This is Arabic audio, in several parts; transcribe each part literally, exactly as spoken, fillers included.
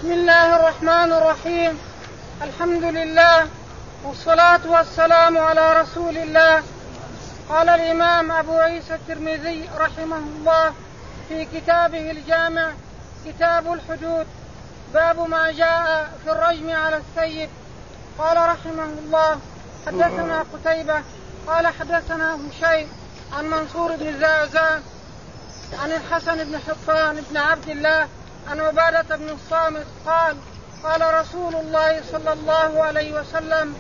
بسم الله الرحمن الرحيم. الحمد لله والصلاة والسلام على رسول الله. قال الإمام أبو عيسى الترمذي رحمه الله في كتابه الجامع كتاب الحدود باب ما جاء في الرجم على السيد. قال رحمه الله حدثنا قتيبة قال حدثنا هشيم عن منصور بن زازان عن الحسن بن حطان بن عبد الله عن عبادة بن الصامت قال قال رسول الله صلى الله عليه وسلم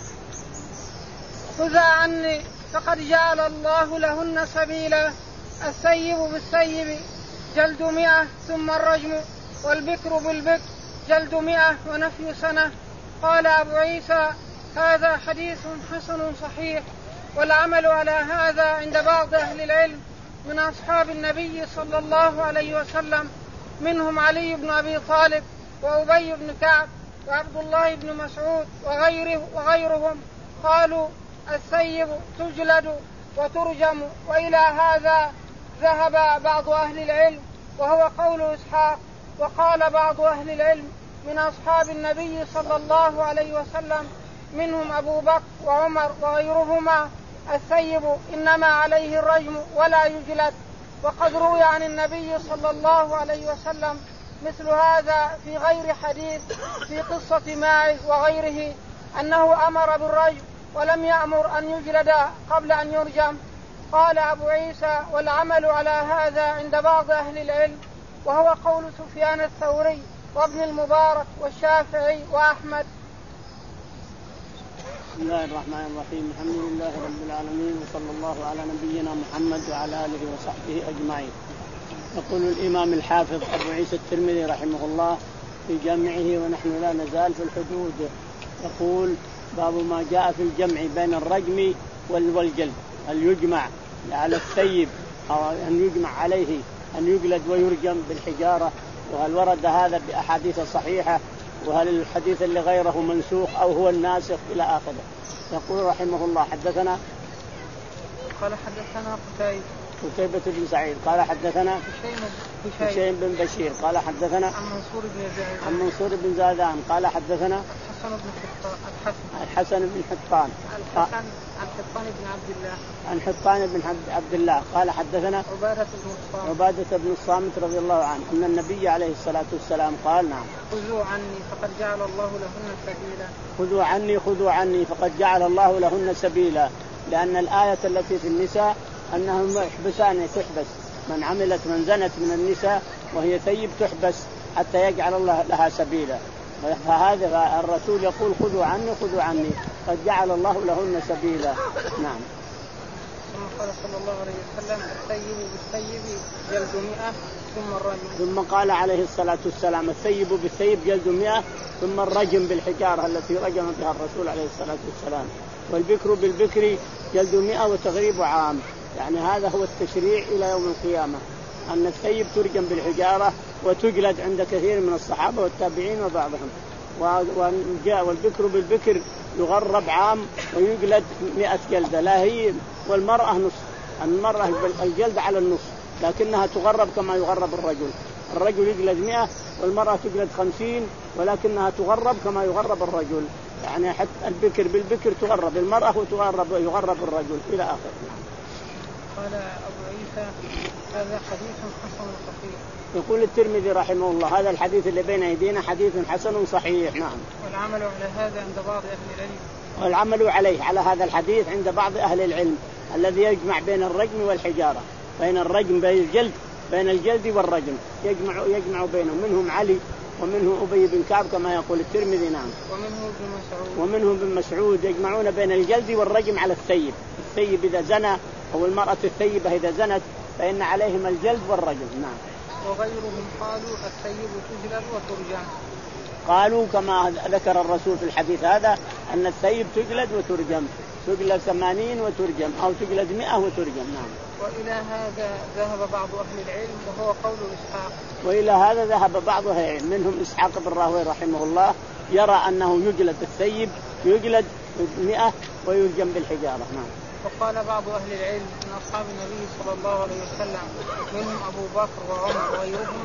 خذا عني فقد جعل الله لهن سبيلا السيب بالسيب جلد مئة ثم الرجم والبكر بالبكر جلد مئة ونفي سنة. قال أبو عيسى هذا حديث حسن صحيح والعمل على هذا عند بعض أهل العلم من أصحاب النبي صلى الله عليه وسلم منهم علي بن أبي طالب وأبي بن كعب وعبد الله بن مسعود وغيره وغيرهم قالوا السيب تجلد وترجم، وإلى هذا ذهب بعض أهل العلم وهو قول إسحاق. وقال بعض أهل العلم من أصحاب النبي صلى الله عليه وسلم منهم أبو بكر وعمر وغيرهما السيب إنما عليه الرجم ولا يجلد. وقد روي عن النبي صلى الله عليه وسلم مثل هذا في غير حديث في قصة ماعز وغيره أنه أمر بالرجم ولم يأمر أن يجلد قبل أن يرجم. قال أبو عيسى والعمل على هذا عند بعض أهل العلم وهو قول سفيان الثوري وابن المبارك والشافعي وأحمد. بسم الله الرحمن الرحيم. الحمد لله رب العالمين وصلى الله على نبينا محمد وعلى آله وصحبه أجمعين. يقول الإمام الحافظ أبو عيسى الترمذي رحمه الله في جامعه ونحن لا نزال في الحدود يقول باب ما جاء في الجمع بين الرجم والجلد، هل يجمع على السيب أو أن يجمع عليه أن يجلد ويرجم بالحجارة، وهل ورد هذا بأحاديث صحيحة، وهل الحديث اللي غيره منسوخ أو هو الناسخ إلى آخره. يقول رحمه الله حدثنا قال حدثنا قتيبة قتيبة بن سعيد قال حدثنا هشيم بن بشير قال حدثنا عن منصور بن زادان عن منصور بن زادان قال حدثنا الحسن بن حطان الحسن بن حطان الحسن عن حطان بن عبد الله عن حطان بن عبد الله قال حدثنا عبادة بن الصامت عبادة بن الصامت رضي الله عنه أن النبي عليه الصلاة والسلام قال نعم خذوا عني فقد جعل الله لهن سبيلا خذوا عني خذوا عني فقد جعل الله لهن سبيلا، لأن الآية التي في النساء أنهم يحبسان تحبس من عملت من زنت من النساء وهي ثيب تحبس حتى يجعل الله لها سبيلا. فهذا الرسول يقول خذوا عني خذوا عني قد جعل الله لهن سبيلا. نعم. ثم قال صلى الله عليه وسلم الثيب بالثيب جلد مئة ثم الرجم. ثم قال عليه الصلاة والسلام الثيب بالثيب جلد مئة ثم الرجم بالحجارة التي رجم بها الرسول عليه الصلاة والسلام. والبكر بالبكر جلد مئة وتغريب عام، يعني هذا هو التشريع إلى يوم القيامة أن الثيب ترجم بالحجارة وتجلد عند كثير من الصحابة والتابعين وبعضهم. والبكر بالبكر يغرب عام ويجلد مئة جلدة لا هي، والمرأة نص، المرأة الجلد على النص لكنها تغرب كما يغرب الرجل، الرجل يجلد مئة والمرأة تجلد خمسين ولكنها تغرب كما يغرب الرجل، يعني حتى البكر بالبكر تغرب المرأة وتغرب يغرب الرجل إلى آخره. قال أبو عيسى هذا حديث حسن صحيح. يقول الترمذي رحمه الله هذا الحديث اللي بين أيدينا حديث حسن صحيح. نعم. والعمل على هذا عند بعض أهل العلم والعمل عليه على هذا الحديث عند بعض أهل العلم الذي يجمع بين الرجم والحجارة، بين الرجم بين الجلد بين الجلد والرجم يجمع يجمع بينهم، منهم علي ومنه أبي بن كعب كما يقول الترمذي. نعم. ومنه ابن مسعود ومنه ابن مسعود يجمعون بين الجلد والرجم على الثيب. الثيب إذا زنى أو المرأة الثيبة إذا زنت فإن عليهم الجلد والرجم. نعم. وغيرهم قالوا الثيب تجلد وترجم، قالوا كما ذكر الرسول في الحديث هذا أن الثيب تجلد وترجم، تجلد ثمانين وترجم أو تجلد مئة وترجم. نعم. وإلى هذا ذهب بعض أهل العلم وهو قول إسحاق. وإلى هذا ذهب بعض أهل العلم منهم إسحاق بن راهويه رحمه الله يرى أنه يجلد الثيب يجلد مئة ويرجم بالحجارة. نعم. وقال بعض أهل العلم من أصحاب النبي صلى الله عليه وسلم منهم أبو بكر وعمر وغيرهما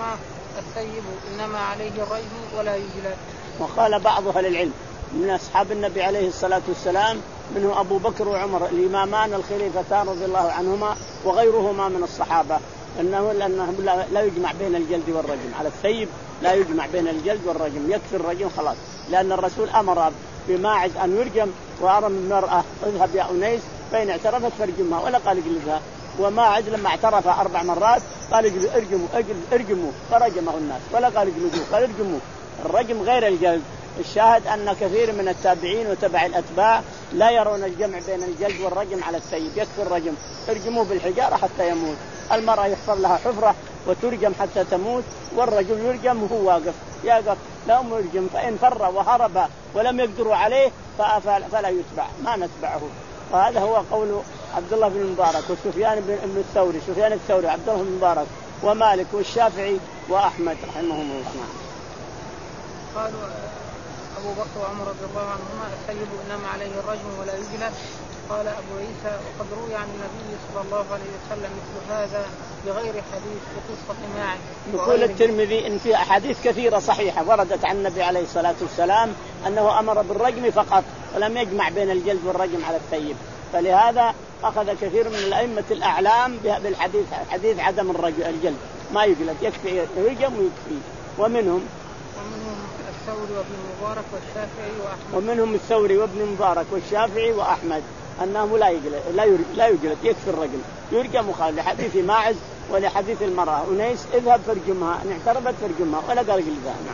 الثيب إنما عليه الرجم ولا يجلد. وقال بعض أهل العلم من أصحاب النبي عليه الصلاة والسلام منه أبو بكر وعمر الإمامان الخليفتان رضي الله عنهما وغيرهما من الصحابة أنه لأنه لا يجمع بين الجلد والرجم على الثيب، لا يجمع بين الجلد والرجم، يكفي الرجم خلاص، لأن الرسول أمر بماعز أن يرجم وأمر المرأة اذهب يا أنيس فإن اعترفت فارجمها ولا قال اجلدها. وماعز لما اعترف أربع مرات قال ارجموا ارجموا فرجمه الناس ولا قال اجلدوه، قال ارجموا. الرجم غير الجلد. الشاهد أن كثير من التابعين وتبع الأتباع لا يرون الجمع بين الجلد والرجم على الثيب، يكفي الرجم، ارجموه بالحجارة حتى يموت. المرأة يحفر لها حفرة وترجم حتى تموت، والرجل يرجم وهو واقف يقف لا يرجم، فإن فر وهرب ولم يقدروا عليه فلا يتبع، ما نتبعه. وهذا هو قول عبد الله بن المبارك وسفيان بن الثوري سفيان الثوري عبد الله بن المبارك ومالك والشافعي وأحمد رحمهم الله. قالوا أبو بكر وعمر رضي الله عنهما الثيب إنما عليه الرجم ولا يجلد. قال أبو عيسى وقد روي عن النبي صلى الله عليه وسلم مثل هذا بغير حديث بقصة ماعز. يقول الترمذي إن في أحاديث كثيرة صحيحة وردت عن النبي عليه الصلاة والسلام أنه أمر بالرجم فقط ولم يجمع بين الجلد والرجم على الثيب، فلهذا أخذ كثير من الأئمة الأعلام بالحديث حديث عدم الرجل الجلد ما يجلد، يكفي يرجم ويكفي. ومنهم ومنهم الثوري وابن مبارك والشافعي وأحمد ومنهم الثوري وابن مبارك والشافعي وأحمد أنه لا يجلد لا يجلد يكفي الرجل، يرجم مخالف لحديث ماعز ولحديث المرأة أنيس اذهب فرجمها إن اعترفت فرجمها ولا قال جلدها. نعم.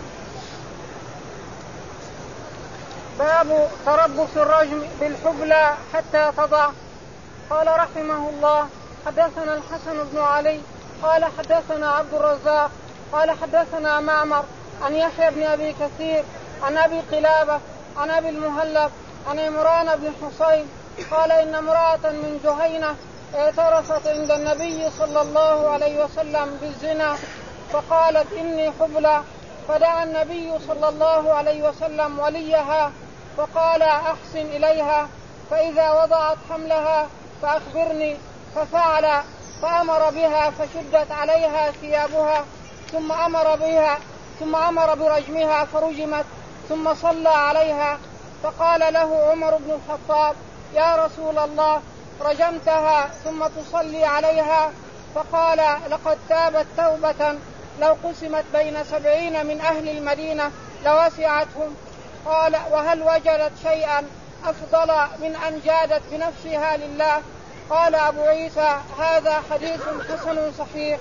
باب تربص الرجم بالحبلى حتى تضع. قال رحمه الله حدثنا الحسن بن علي قال حدثنا عبد الرزاق قال حدثنا معمر عن يحيى بن أبي كثير عن أبي قلابة عن أبي المهلب عن عمران بن حصين قال إن امرأة من جهينة اعترفت عند النبي صلى الله عليه وسلم بالزنا فقالت إني حبلى، فدعا النبي صلى الله عليه وسلم وليها فقال أحسن إليها فإذا وضعت حملها فأخبرني، ففعل فأمر بها فشدت عليها ثيابها ثم أمر بها ثم أمر برجمها فرجمت ثم صلى عليها. فقال له عمر بن الخطاب يا رسول الله رجمتها ثم تصلي عليها؟ فقال لقد تابت توبة لو قسمت بين سبعين من أهل المدينة لوسعتهم. قال وهل وجدت شيئا أفضل من أن جادت بنفسها لله؟ قال أبو عيسى هذا حديث حسن صحيح.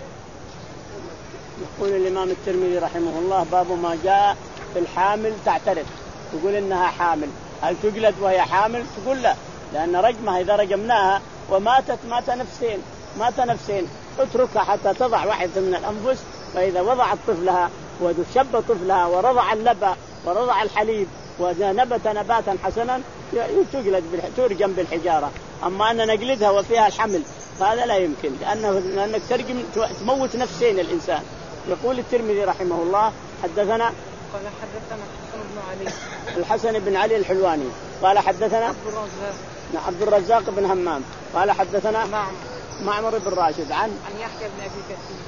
يقول الإمام الترمذي رحمه الله باب ما جاء في الحامل تعترف، تقول إنها حامل هل تجلد وهي حامل؟ تقول لا، لأن رجمها إذا رجمناها وماتت مات نفسين مات نفسين اتركها حتى تضع واحدة من الأنفس، فإذا وضعت طفلها وشب طفلها ورضع اللبن ورضع الحليب ونبت نباتا حسنا تجلد ترجم بالحجارة. أما أن نجلدها وفيها الحمل فهذا لا يمكن، لأنه لأنك ترجم تموت نفسين الإنسان. يقول الترمذي رحمه الله حدثنا قال حدثنا الحسن بن علي الحسن بن علي الحلواني قال حدثنا عبد الرزاق عبد الرزاق بن همام قال حدثنا معمر معمر بن راشد عن عن يحيى بن أبي كثير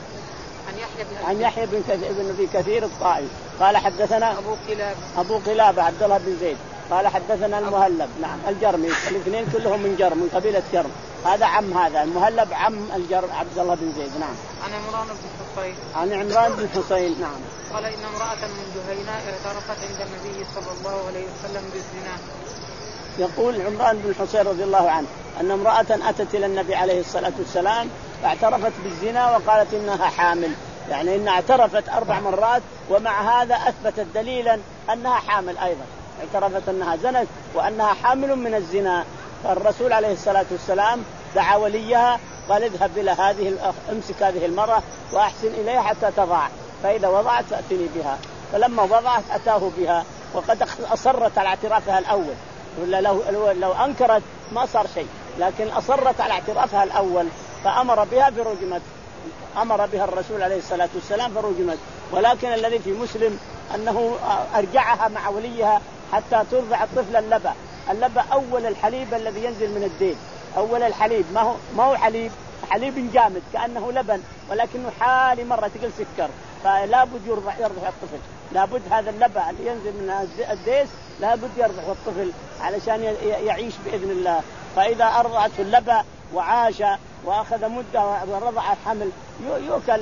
عن يحيى بن عن يحيى بن كثير بن أبي كثير الطائي قال حدثنا أبو قلابة أبو قلابة عبد الله بن زيد قال حدثنا المهلب نعم الجرمي، الاثنين كلهم من جرم من قبيلة جرم، هذا عم هذا المهلب عم الجرم عبد الله بن زيد. نعم. عن عمران بن حصين عن عمران بن حصين نعم قال إن امرأة من جهينة اعترفت عند النبي صلى الله عليه وسلم بالزنا. يقول عمران بن حصين رضي الله عنه أن امرأة أتت إلى النبي عليه الصلاة والسلام فاعترفت بالزنا وقالت إنها حامل، يعني إنها اعترفت أربع مرات ومع هذا أثبتت دليلا أنها حامل أيضا، اعترفت أنها زنت وأنها حامل من الزنا. فالرسول عليه الصلاة والسلام دعا وليها قال اذهب إلى هذه الأخ امسك هذه المرأة وأحسن إليها حتى تضع، فإذا وضعت فأتني بها. فلما وضعت أتاه بها وقد أصرت على اعترافها الأول، ولا لو, لو أنكرت ما صار شيء، لكن أصرت على اعترافها الأول فأمر بها برجمت، أمر بها الرسول عليه الصلاة والسلام فرجمت. ولكن الذي في مسلم أنه أرجعها مع وليها حتى ترضع الطفل اللبن. اللبن أول الحليب الذي ينزل من الدين، أول الحليب ما هو ما هو حليب حليب جامد كأنه لبن ولكنه حالي مرة تقل سكر، فلا بد يرضع يرضع الطفل، لا بد هذا اللبع اللي ينزل من الديس لا بد يرضع الطفل علشان يعيش بإذن الله. فإذا أرضعته اللبع وعاش وأخذ مدة ورضع الحمل يؤكل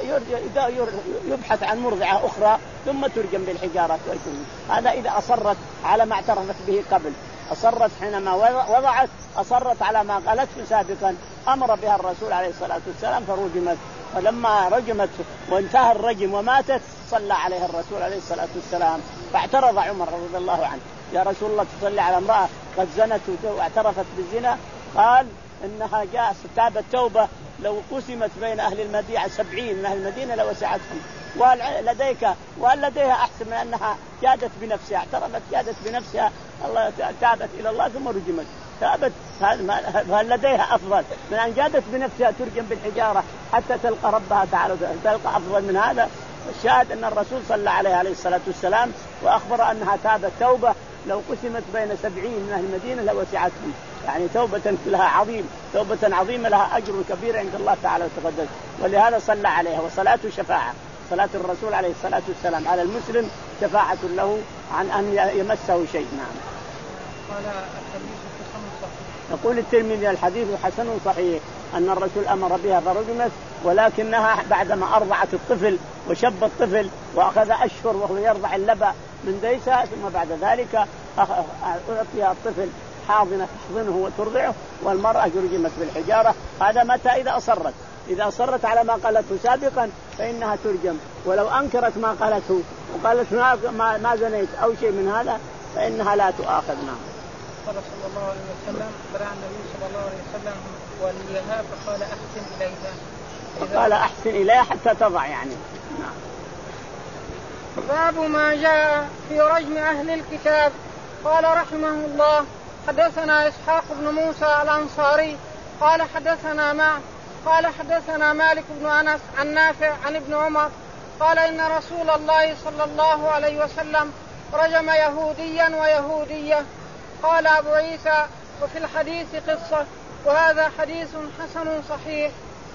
يبحث عن مرضعة أخرى ثم ترجم بالحجارة. هذا إذا أصرت على ما اعترفت به قبل، أصرت حينما وضعت أصرت على ما قالته سابقا أمر بها الرسول عليه الصلاة والسلام فرجمت. فلما رجمت وانتهى الرجم وماتت صلى عليها الرسول عليه الصلاة والسلام. فاعترض عمر رضي الله عنه: يا رسول الله تصلي على امرأة قد زنت واعترفت بالزنا؟ قال: إنها جاء تابت توبة لو قسمت بين أهل المدينة سبعين من أهل المدينة لوسعتهم، وهل لديك وهل لديها أحسن من أنها جادت بنفسها اعترفت جادت بنفسها الله تابت إلى الله ثم رجمت؟ تابت هل لديها أفضل من أن جادت بنفسها ترجم بالحجارة حتى تلقى ربها تعالى؟ تلقى أفضل من هذا؟ الشاهد أن الرسول صلى عليه عليه الصلاة والسلام وأخبر أنها تابت توبة لو قسمت بين سبعين من أهل المدينة لوسعتهم، يعني توبة لها عظيم توبة عظيمة لها أجر كبير عند الله تعالى وتقدس. ولهذا صلى عليها. وصلاة شفاعة، صلاة الرسول عليه الصلاة والسلام على المسلم شفاعة له عن أن يمسه شيء. نعم. قال الحديث حسن صحيح. يقول الترمذي: الحديث حسن صحيح أن الرسول أمر بها فرجمت، ولكنها بعدما أرضعت الطفل وشب الطفل وأخذ أشهر وهو يرضع اللبن من ديسها، ثم بعد ذلك أعطيها الطفل حاضنة تحضنه وترضعه، والمرأة رجمت بالحجارة. هذا متى؟ إذا أصرت إذا أصرت على ما قالته سابقا فإنها ترجم، ولو أنكرت ما قالته وقالت ما, ما زنيت أو شيء من هذا فإنها لا تؤاخذ. نعم. قال صلى الله عليه وسلم: برع النبي صلى الله عليه وسلم وليها فقال أحسن إليها فقال أحسن إليها حتى تضع يعني. نعم. باب ما جاء في رجم أهل الكتاب. قال رحمه الله: حدثنا إسحاق بن موسى الأنصاري قال حدثنا مع قال حدثنا مالك بن أنس عن نافع عن ابن عمر قال إن رسول الله صلى الله عليه وسلم رجم يهوديا ويهودية. قال أبو عيسى: وفي الحديث قصة، وهذا حديث حسن صحيح.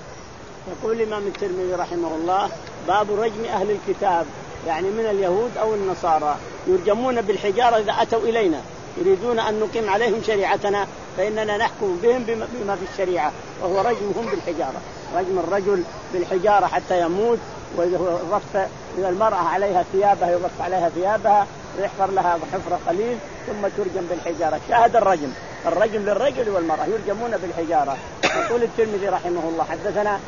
يقول الإمام الترمذي رحمه الله: باب رجم أهل الكتاب، يعني من اليهود أو النصارى، يرجمون بالحجارة إذا أتوا إلينا يريدون أن نقيم عليهم شريعتنا فإننا نحكم بهم بما في الشريعة، وهو رجمهم بالحجارة، رجم الرجل بالحجارة حتى يموت، ويرف إذا المرأة عليها ثيابها يرف عليها ثيابها ويحفر لها حفرة قليل ثم ترجم بالحجارة. شاهد الرجم الرجم للرجل والمرأة يرجمون بالحجارة. يقول الترمذي رحمه الله: حدثنا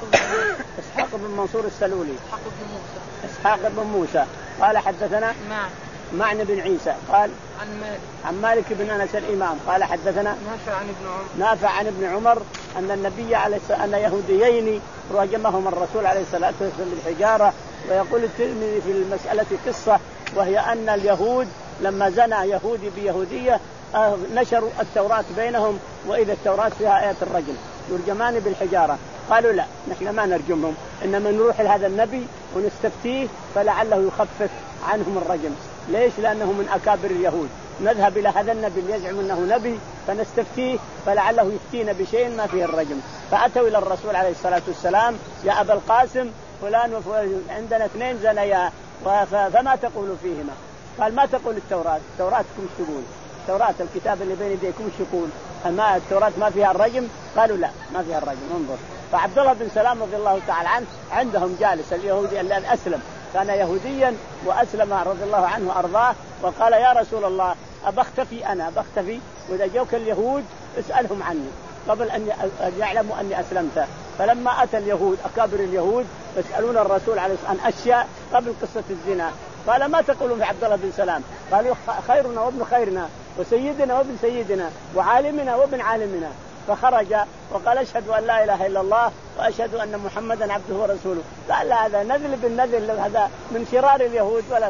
إسحاق بن منصور السلولي إسحاق بن موسى قال حدثنا معنى بن عيسى قال عن مالك عن مالك بن أنس الإمام قال حدثنا نافع عن ابن عمر نافع عن ابن عمر أن النبي عليه الصلاة أن يهوديين رجمهم الرسول عليه الصلاة والسلام بالحجارة. ويقول الترمذي في المسألة قصة، وهي أن اليهود لما زنى يهودي بيهودية نشروا التوراة بينهم، وإذا التوراة فيها آية الرجم يرجمان بالحجارة. قالوا لا، نحن ما نرجمهم، إنما نروح لهذا النبي ونستفتيه فلعله يخفف عنهم الرجم. ليش؟ لأنه من أكابر اليهود. نذهب إلى هذا النبي يزعم أنه نبي فنستفتيه فلعله يفتينا بشيء ما فيه الرجم. فأتوا إلى الرسول عليه الصلاة والسلام: يا أبا القاسم فلان وفلان عندنا اثنين زنيا فما تقول فيهما؟ قال: ما تقول التوراة؟ توراتكم ايش تقول؟ التوراة الكتاب اللي بين يديكم ايش يقول؟ أما التوراة ما فيها الرجم؟ قالوا لا ما فيها الرجم. انظر. فعبد الله بن سلام رضي الله تعالى عنه عندهم جالس اليهودي الذي أسلم، كان يهوديا وأسلم رضي الله عنه وأرضاه، وقال: يا رسول الله أبختفي أنا بختفي وإذا جوك اليهود اسألهم عني قبل أن يعلموا أني أسلمت. فلما أتى اليهود أكابر اليهود يسألون الرسول عليه الصلاة والسلام عن أشياء قبل قصة الزنا، قال: ما تقولون في عبد الله بن سلام؟ قالوا: خيرنا وابن خيرنا وسيدنا وابن سيدنا وعالمنا وابن عالمنا. فخرج وقال: أشهد أن لا إله إلا الله وأشهد أن محمدا عبده ورسوله. قال: هذا نذل بالنذل، هذا من شرار اليهود. ولا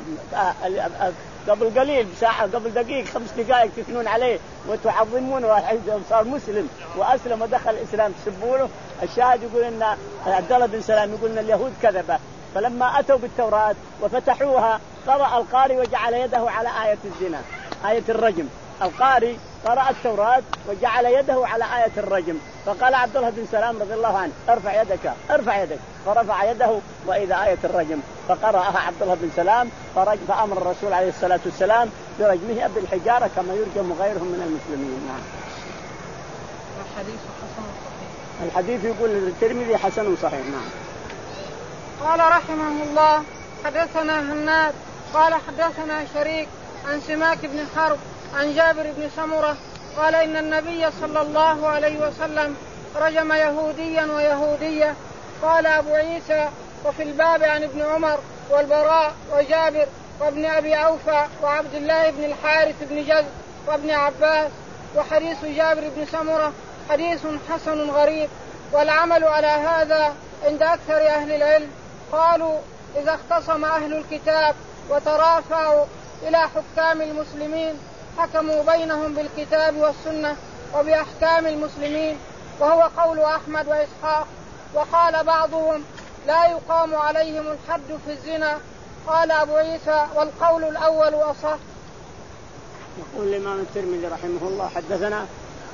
قبل قليل ساعة قبل دقيقة خمس دقائق تثنون عليه وتعظمونه، صار مسلم وأسلم ودخل الإسلام تسبونه. الشاهد يقول إن عبد الله بن سلام يقول إن اليهود كذبة. فلما أتوا بالتوراة وفتحوها قرأ القارئ وجعل يده على آية الزنا، آية الرجم، القاري قرأ التوراة وجعل يده على آية الرجم، فقال عبد الله بن سلام رضي الله عنه ارفع يدك ارفع يدك، فرفع يده وإذا آية الرجم، فقرأها عبد الله بن سلام فأمر الرسول عليه الصلاة والسلام برجمه بالحجارة كما يرجم غيرهم من المسلمين. نعم. الحديث حسن صحيح. الحديث يقول الترمذي حسن صحيح. نعم. قال رحمه الله حدثنا هناد قال حدثنا شريك عن سماك بن حرب عن جابر بن سمرة قال إن النبي صلى الله عليه وسلم رجم يهوديا ويهودية. قال أبو عيسى وفي الباب عن ابن عمر والبراء وجابر وابن أبي أوفى وعبد الله بن الحارث بن جز وابن عباس. وحديث جابر بن سمرة حديث حسن غريب، والعمل على هذا عند أكثر أهل العلم. قالوا إذا اختصم أهل الكتاب وترافعوا إلى حكام المسلمين حكموا بينهم بالكتاب والسنة وبأحكام المسلمين، وهو قول أحمد وإسحاق. وقال بعضهم لا يقام عليهم الحد في الزنا. قال أبو عيسى والقول الأول أصح. يقول الإمام الترمذي رحمه الله حدثنا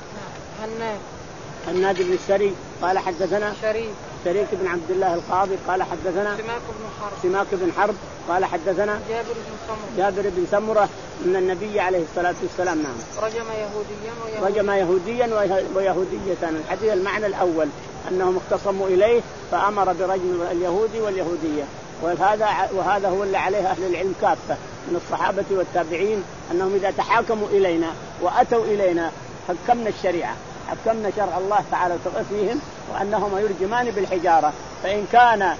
هناد هناد بن السري قال حدثنا شريك شريك بن عبد الله القاضي قال حدثنا سماك بن حرب سماك بن حرب قال حدثنا جابر بن سمرة جابر بن سمرة أن النبي عليه الصلاة والسلام نعم رجم يهوديا رجم يهوديا ويهودية. الحديث المعنى الأول أنهم اختصموا إليه فأمر برجم اليهودي واليهودية، وهذا وهذا هو اللي عليه أهل العلم كافة من الصحابة والتابعين، أنهم إذا تحاكموا إلينا وأتوا إلينا حكمنا الشريعة حكمنا شرع الله تعالى فيهم وأنهما يرجمان بالحجارة، فإن كان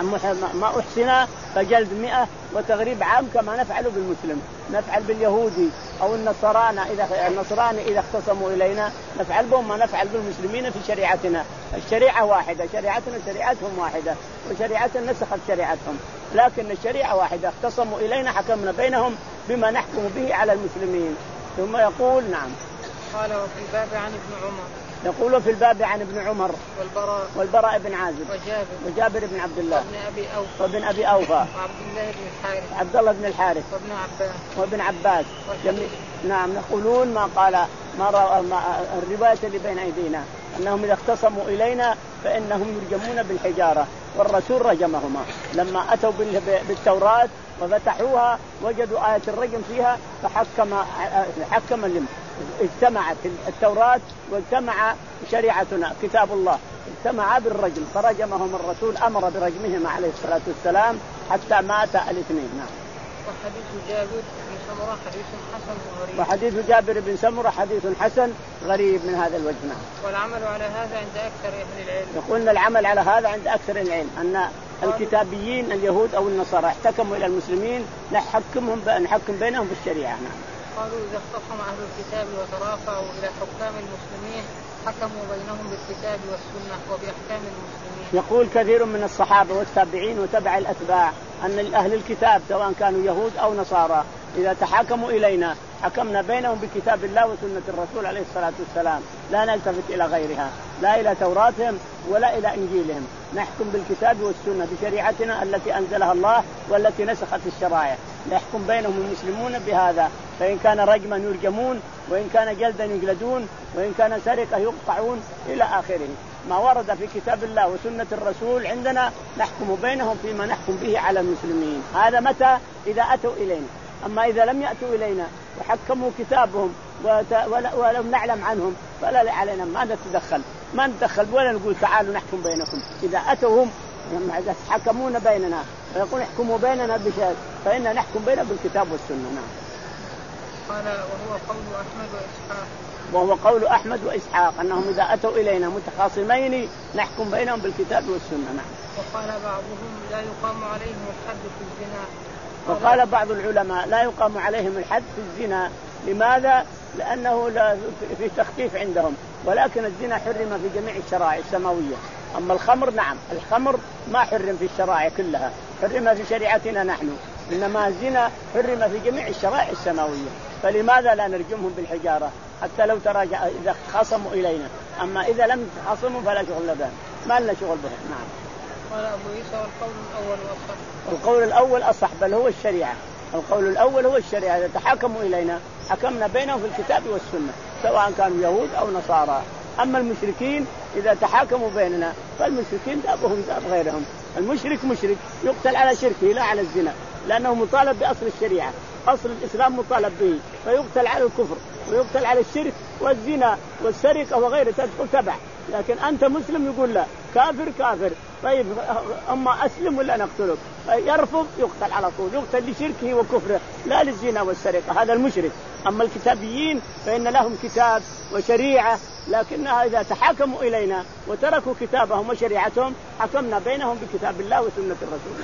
ما أحسنا فجلد مئة وتغريب عام كما نفعل بالمسلم. نفعل باليهودي أو النصرانى إذا النصراني إذا اختصموا إلينا نفعل بهم ما نفعل بالمسلمين في شريعتنا. الشريعة واحدة، شريعتنا شريعتهم واحدة، وشريعتنا نسخت شريعتهم، لكن الشريعة واحدة. اختصموا إلينا حكمنا بينهم بما نحكم به على المسلمين. ثم يقول نعم قال وفي الباب عن ابن عمر يقول في الباب عن ابن عمر والبراء والبراء بن عازب وجابر وجابر بن عبد الله وابن أبي أوفى وابن أبي أوفى وعبد الله بن الحارث عبد الله بن الحارث وابن عباس وابن عباس جميع. نعم يقولون ما قال ما الرواية اللي بين أيدينا أنهم إذا اختصموا إلينا فإنهم يرجمون بالحجارة، والرسول رجمهما لما أتوا بالتوراة وفتحوها وجدوا آية الرجم فيها فحكم حكم لهم. اجتمعت التوراة واجتمع شريعتنا كتاب الله اجتمع بالرجم فرجمهم الرسول أمر برجمهما عليه الصلاة والسلام حتى مات الاثنين. نعم. وحديث جابر بن سمرة حديث حسن غريب وحديث جابر بن سمرة حديث حسن غريب من هذا الوجه. نعم. والعمل على هذا عند أكثر أهل العلم. يقولنا العمل على هذا عند أكثر العلم أن الكتابيين اليهود أو النصارى احتكموا إلى المسلمين نحكمهم نحكم بينهم بالشريعة. نعم. قالوا إذا اختصم أهل الكتاب وترافعوا إلى حكام المسلمين حكموا بينهم بالكتاب والسنة وبأحكام المسلمين. يقول كثير من الصحابة والتابعين وتبع الأتباع أن أهل الكتاب سواء كانوا يهود أو نصارى إذا تحاكموا إلينا حكمنا بينهم بكتاب الله وسنة الرسول عليه الصلاة والسلام، لا نلتفت إلى غيرها، لا إلى توراتهم ولا إلى إنجيلهم، نحكم بالكتاب والسنة بشريعتنا التي أنزلها الله والتي نسخت الشرائع، نحكم بينهم المسلمون بهذا. فإن كان رجما يرجمون، وإن كان جلدا يجلدون، وإن كان سرقة يقطعون إلى آخره. ما ورد في كتاب الله وسنة الرسول عندنا نحكم بينهم فيما نحكم به على المسلمين. هذا متى؟ إذا أتوا إلينا. أما إذا لم يأتوا إلينا وحكموا كتابهم ولم نعلم عنهم فلا علينا ما نتدخل ما نتدخل ولا نقول تعالوا نحكم بينكم. إذا أتوهم إذا حكمونا بيننا ويقول احكموا بيننا بشيء فإننا نحكم بيننا بالكتاب والسنة. نعم. قال وهو قول أحمد وإسحاق وهو قول أحمد وإسحاق أنهم إذا أتوا إلينا متخاصمين نحكم بينهم بالكتاب والسنة. نعم. وقال بعضهم لا يقام عليهم الحد في الزنا. وقال بعض العلماء لا يقام عليهم الحد في الزنا. لماذا؟ لأنه لا في تخفيف عندهم، ولكن الزنا حرم في جميع الشرائع السماوية. أما الخمر نعم الخمر ما حرم في الشرائع كلها، حرم في شريعتنا نحن، إنما الزنا حرم في جميع الشرائع السماوية. فلماذا لا نرجمهم بالحجارة حتى لو تراجع إذا خاصموا إلينا؟ أما إذا لم يخاصموا فلا شغل بهم، ما لنا شغل بهم. نعم. قال أبو عيسى والقول الأول أصح. القول الأول أصح بل هو الشريعة القول الأول هو الشريعة، إذا تحاكموا إلينا حكمنا بينهم في الكتاب والسنة سواء كانوا يهود أو نصارى. أما المشركين إذا تحاكموا بيننا فالمشركين دابهم داب غيرهم. المشرك مشرك يقتل على شركه لا على الزنا، لأنه مطالب بأصل الشريعة، أصل الإسلام مطالب به، فيقتل على الكفر ويقتل على الشرك والزنا والسرقة وغيره تدخل تبع. لكن أنت مسلم يقول لا، كافر كافر، طيب أما أسلم ولا نقتلك؟ يرفض يقتل على طول، يقتل لشركه وكفره لا للزنا والسرقة، هذا المشرك. أما الكتابيين فإن لهم كتاب وشريعة، لكنها إذا تحاكموا إلينا وتركوا كتابهم وشريعتهم حكمنا بينهم بكتاب الله وسنة الرسول.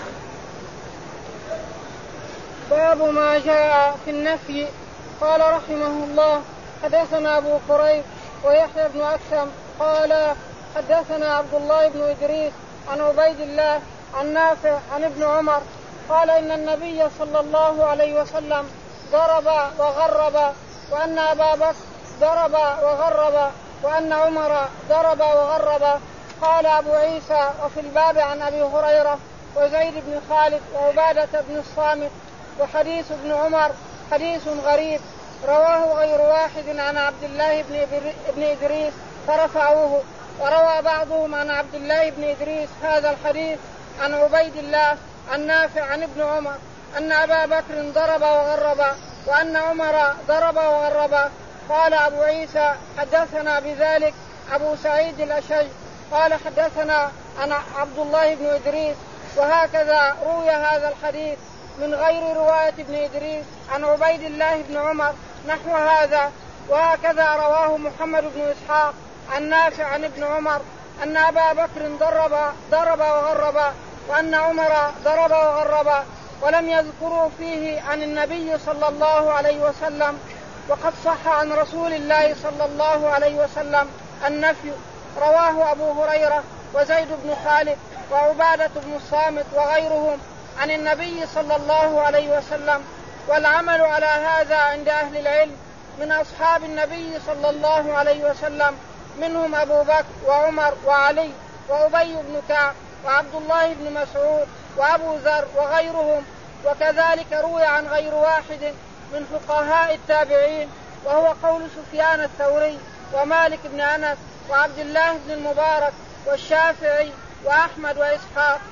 باب ما جاء في النفي. قال رحمه الله حدثنا أبو كريب ويحيى بن أكثم قال حدثنا عبد الله بن إدريس عن عبيد الله عن نافع عن ابن عمر قال إن النبي صلى الله عليه وسلم ضرب وغرب، وأن أبا بكر ضرب وغرب، وأن عمر ضرب وغرب. قال أبو عيسى وفي الباب عن أبي هريرة وزيد بن خالد وعبادة بن الصامت. وحديث ابن عمر حديث غريب رواه غير واحد عن عبد الله بن إدريس فرفعوه، وروى بعضهم عن عبد الله بن إدريس هذا الحديث عن عبيد الله عن نافع عن ابن عمر أن أبا بكر ضرب وغرب، وأن عمر ضرب وغرب. قال أبو عيسى حدثنا بذلك أبو سعيد الأشج قال حدثنا عن عبد الله بن إدريس، وهكذا روي هذا الحديث من غير رواية ابن إدريس عن عبيد الله بن عمر نحو هذا. وهكذا رواه محمد بن إسحاق عن نافع عن ابن عمر أن أبا بكر ضرب ضرب وغرب، وأن عمر ضرب وغرب، ولم يذكروا فيه عن النبي صلى الله عليه وسلم. وقد صح عن رسول الله صلى الله عليه وسلم النفي. رواه أبو هريرة وزيد بن خالد وعبادة بن الصامت وغيرهم عن النبي صلى الله عليه وسلم. والعمل على هذا عند أهل العلم من أصحاب النبي صلى الله عليه وسلم، منهم أبو بكر وعمر وعلي وأبي بن كعب وعبد الله بن مسعود وأبو ذر وغيرهم. وكذلك روي عن غير واحد من فقهاء التابعين، وهو قول سفيان الثوري ومالك بن أنس وعبد الله بن المبارك والشافعي وأحمد وإسحاق.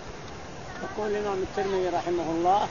يقول الإمام الترمذي رحمه الله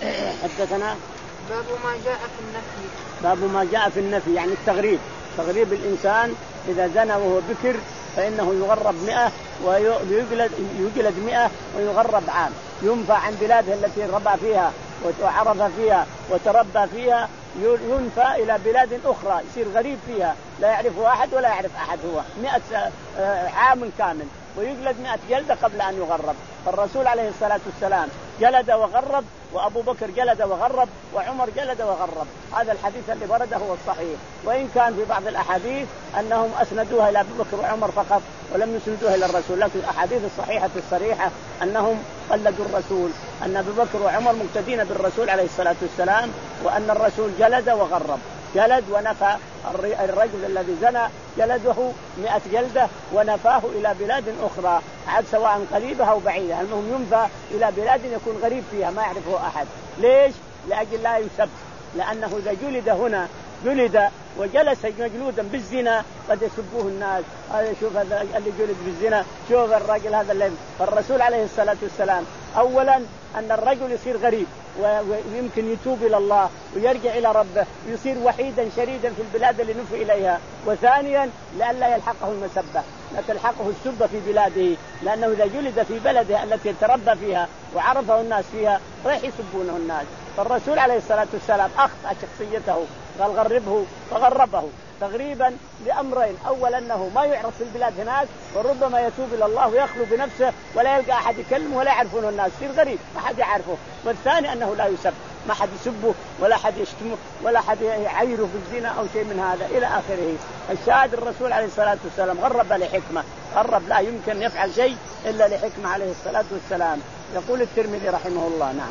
حدثنا باب ما جاء في النفي. باب ما جاء في النفي يعني التغريب، تغريب الإنسان إذا زنى وهو بكر فإنه يغرب مئة ويجلد يجلد مئة ويغرب عام، ينفى عن بلاده التي ربى فيها وعرف فيها وتربى فيها، ينفى إلى بلاد أخرى يصير غريب فيها لا يعرفه أحد ولا يعرف أحد، هو مئة عام كامل ويجلد مئة جلدة قبل أن يغرب. فالرسول عليه الصلاة والسلام جلد وغرب، وأبو بكر جلد وغرب، وعمر جلد وغرب. هذا الحديث اللي ورد هو الصحيح، وإن كان في بعض الأحاديث أنهم أسندوها إلى أبو بكر وعمر فقط ولم يسندوها إلى الرسول، لكن الأحاديث الصحيحة الصريحة أنهم قلدوا الرسول، أن أبو بكر وعمر مقتدين بالرسول عليه الصلاة والسلام، وأن الرسول جلد وغرب، جلد ونفى الرجل الذي زنى جلده مئة جلدة ونفاه إلى بلاد أخرى عاد سواء قريبة أو بعيدة، المهم ينفى إلى بلاد يكون غريب فيها ما يعرفه أحد. ليش؟ لأجل لا يسب، لأنه إذا جلد هنا جلد وجلس مجلودا بالزنا قد يسبوه الناس، هذا شوف هذا اللي جلد بالزنا، شوف الرجل هذا اللي. فالرسول عليه الصلاة والسلام أولا أن الرجل يصير غريب ويمكن يتوب إلى الله ويرجع إلى ربه ويصير وحيدا شريدا في البلاد اللي نفي إليها، وثانيا لئلا يلحقه المسبة، لا تلحقه السبة في بلاده، لأنه إذا جلد في بلده التي تربى فيها وعرفه الناس فيها راح يسبونه الناس. فالرسول عليه الصلاة والسلام أخطأ شخصيته، قال غربه فغربه تغريبا لأمرين، أولا أنه ما يعرف في البلاد هناك وربما يتوب إلى الله ويخلو بنفسه ولا يلقى أحد يكلمه ولا يعرفونه الناس، يصير غريب ما حد يعرفه. والثاني أنه لا يسب، ما حد يسبه ولا حد يشتمه ولا حد يعيره بالزنا أو شيء من هذا إلى آخره. الشاهد الرسول عليه الصلاة والسلام غرب لحكمة، غرب لا يمكن يفعل شيء إلا لحكمة عليه الصلاة والسلام. يقول الترمذي رحمه الله. نعم.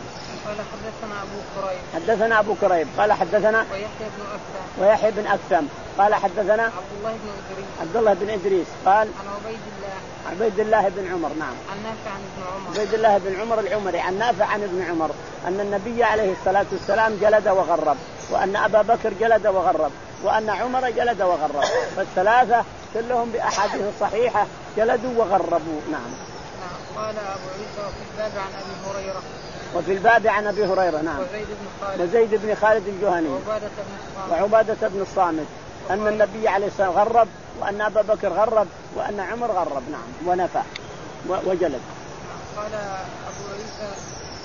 قال حدثنا أبو كريب حدثنا أبو كريب قال حدثنا ويحيى بن أكثم ويحيى بن أكثم قال حدثنا عبد الله بن إدريس عبد الله بن إدريس قال عن عبيد الله عبيد الله بن عمر نعم عن نافع عن ابن عمر عبيد الله بن عمر العمري عن نافع عن ابن عمر أن النبي عليه الصلاة والسلام جلد وغرب، وأن أبا بكر جلد وغرب، وأن عمر جلد وغرب، فالثلاثة كلهم بأحاديث صحيحة جلدوا وغربوا. نعم. قال أبو عيسى وفي الباب عن أبي هريرة وفي الباب عن أبي هريرة نعم وزيد بن خالد وزيد بن خالد الجهني وعبادة بن الصامت وعبادة بن الصامت أن النبي عليه الصلاة والسلام غرب، وأن أبا بكر غرب، وأن عمر غرب نعم ونفى وجلد. قال أبو عيسى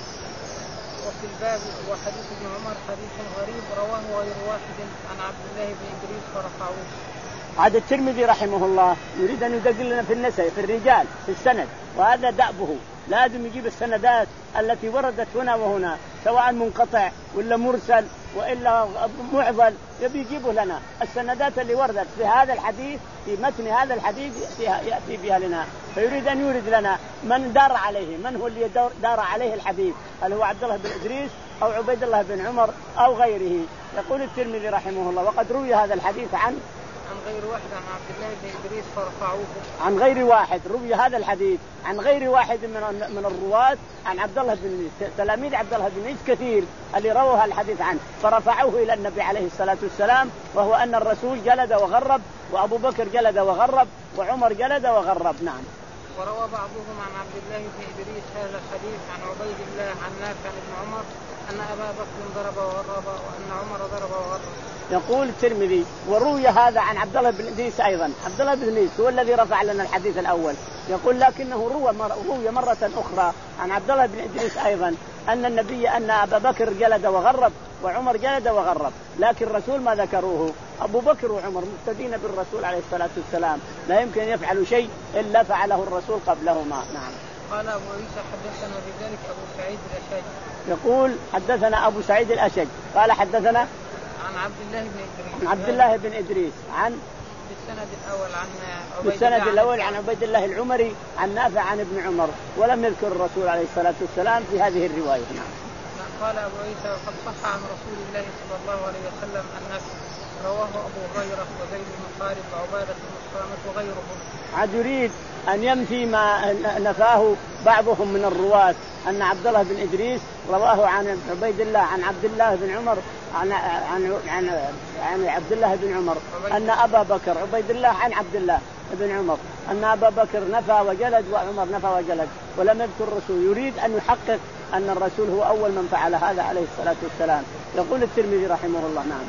وفي الباب وحديث ابن عمر حديث غريب رواه غير واحد عن عبد الله بن إدريس فرفعوه. هذا الترمذي رحمه الله يريد أن يدقق لنا في النساء في الرجال في السند، وهذا دأبه، لازم يجيب السندات التي وردت هنا وهنا سواء منقطع ولا مرسل وإلا معضل، يبي يجيبه لنا السندات اللي وردت في هذا الحديث في متن هذا الحديث يأتي بها لنا، فيريد أن يورد لنا من دار عليه، من هو اللي دار عليه الحديث، هل هو عبد الله بن إدريس أو عبيد الله بن عمر أو غيره. يقول الترمذي رحمه الله وقد روي هذا الحديث عن عن غير واحد عن عبد الله بن إدريس فرفعوه. عن غير واحد روي هذا الحديث عن غير واحد من من الرواة عن عبد الله بن إدريس، تلاميذ عبد الله بن إدريس كثير اللي رووا الحديث عنه فرفعوه إلى النبي عليه الصلاة والسلام، وهو أن الرسول جلد وغرب، وأبو بكر جلد وغرب، وعمر جلد وغرب. نعم. وروى بعضهم عن عبد الله بن إدريس هذا الحديث عن عبيد الله عن نافع بن عمر أن أبا بكر ضرب وغرب وأن عمر ضرب وغرب. يقول الترمذي وروي هذا عن عبد الله بن إدريس أيضا، عبد الله بن إدريس هو الذي رفع لنا الحديث الأول، يقول لكنه روى روي مرة أخرى عن عبد الله بن إدريس أيضا أن النبي أن أبا بكر جلد وغرب وعمر جلد وغرب، لكن الرسول ما ذكروه. أبو بكر وعمر مقتدين بالرسول عليه الصلاة والسلام، لا يمكن أن يفعلوا شيء إلا فعله الرسول قبلهما. نعم. قال أبو عيسى حدثنا بذلك أبو سعيد الأشج. يقول حدثنا أبو سعيد الأشج قال حدثنا عن عبد الله بن إدريس عن عبد الله بن إدريس عن بالسند الأول عن عبيد بالسند الأول عن عبيد الله العمري عن نافع عن ابن عمر، ولم يذكر الرسول عليه الصلاة والسلام في هذه الرواية. نعم. قال أبو عيسى وقد صح عن رسول الله صلى الله عليه وسلم أن رواه أبو هريرة وزيد بن خالد وعبادة بن الصامت وغيرهم. عاد يريد أن ينفي ما نفاه بعضهم من الرواة أن عبد الله بن إدريس رواه عن عبيد الله عن عبد الله بن عمر عن عن عن, عن عبد الله بن عمر أن أبا بكر عبيد الله عن عبد الله بن عمر أن أبا بكر نفى وجلد وعمر نفى وجلد، ولم يذكر الرسول. يريد أن يحقق أن الرسول هو أول من فعل هذا عليه الصلاة والسلام. يقول الترمذي رحمه الله. نعم.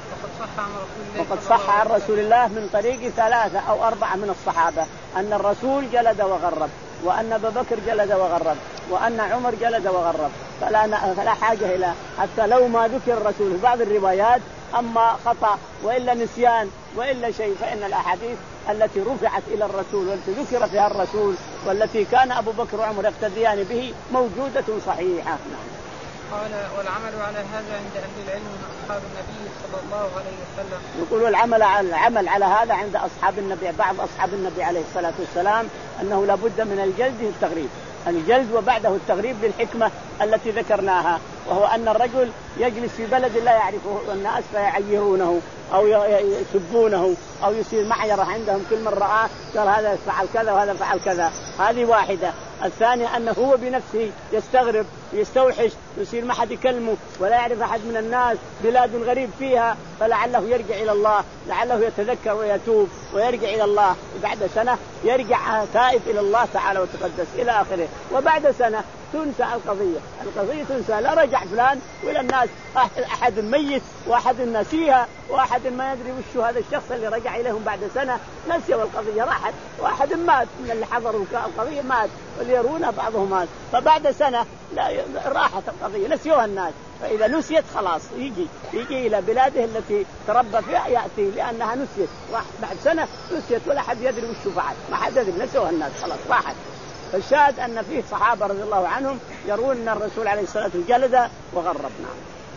وقد صح عن رسول الله من طريق ثلاثة أو أربعة من الصحابة أن الرسول جلد وغرب، وأن أبا بكر جلد وغرب، وأن عمر جلد وغرب، فلا, فلا حاجة إلى حتى لو ما ذكر الرسول في بعض الروايات أما خطأ وإلا نسيان وإلا شيء، فإن الأحاديث التي رفعت إلى الرسول والتي ذكر فيها الرسول والتي كان أبو بكر وعمر يقتديان به موجودة صحيحة. نعم. قال والعمل على هذا عند أهل العلم من أصحاب النبي صلى الله عليه وسلم. يقول العمل على العمل على هذا عند أصحاب النبي، بعض أصحاب النبي عليه الصلاة والسلام أنه لابد من الجلد والتغريب، الجلد وبعده التغريب بالحكمة التي ذكرناها، وهو أن الرجل يجلس في بلد لا يعرفه الناس فيعيرونه أو يسبونه أو يصير معيرة عندهم، كل من رآه قال هذا فعل كذا وهذا فعل كذا. هذه واحدة. الثانية أنه هو بنفسه يستغرب يستوحش، يصير ما حد يكلمه ولا يعرف أحد من الناس، بلاد غريب فيها، فلعله يرجع إلى الله، لعله يتذكر ويتوب ويرجع إلى الله، بعد سنة يرجع تائب إلى الله تعالى وتقدس إلى آخره، وبعد سنة تنسى القضية القضية تنسى، لا رجع فلان وإلى الناس أحد ميت وأحد نسيها وأحد ما يدري وش هذا الشخص اللي رجع إليهم بعد سنة نسي والقضية راحت، وأحد مات من اللي حضروا القضية مات واللي يرونها بعضهم مات، فبعد سنة لا راحت القضية نسيوها الناس. فإذا نسيت خلاص يجي يجي إلى بلاده التي تربى فيها يأتي، لأنها نسيت راح بعد سنة نسيت ولا حد يدري وش فعل، ما حد يدري نسيوها الناس خلاص راحت. فالشاهد أن فيه صحابة رضي الله عنهم يرون أن الرسول عليه الصلاة والسلام جلد وغرب. نعم.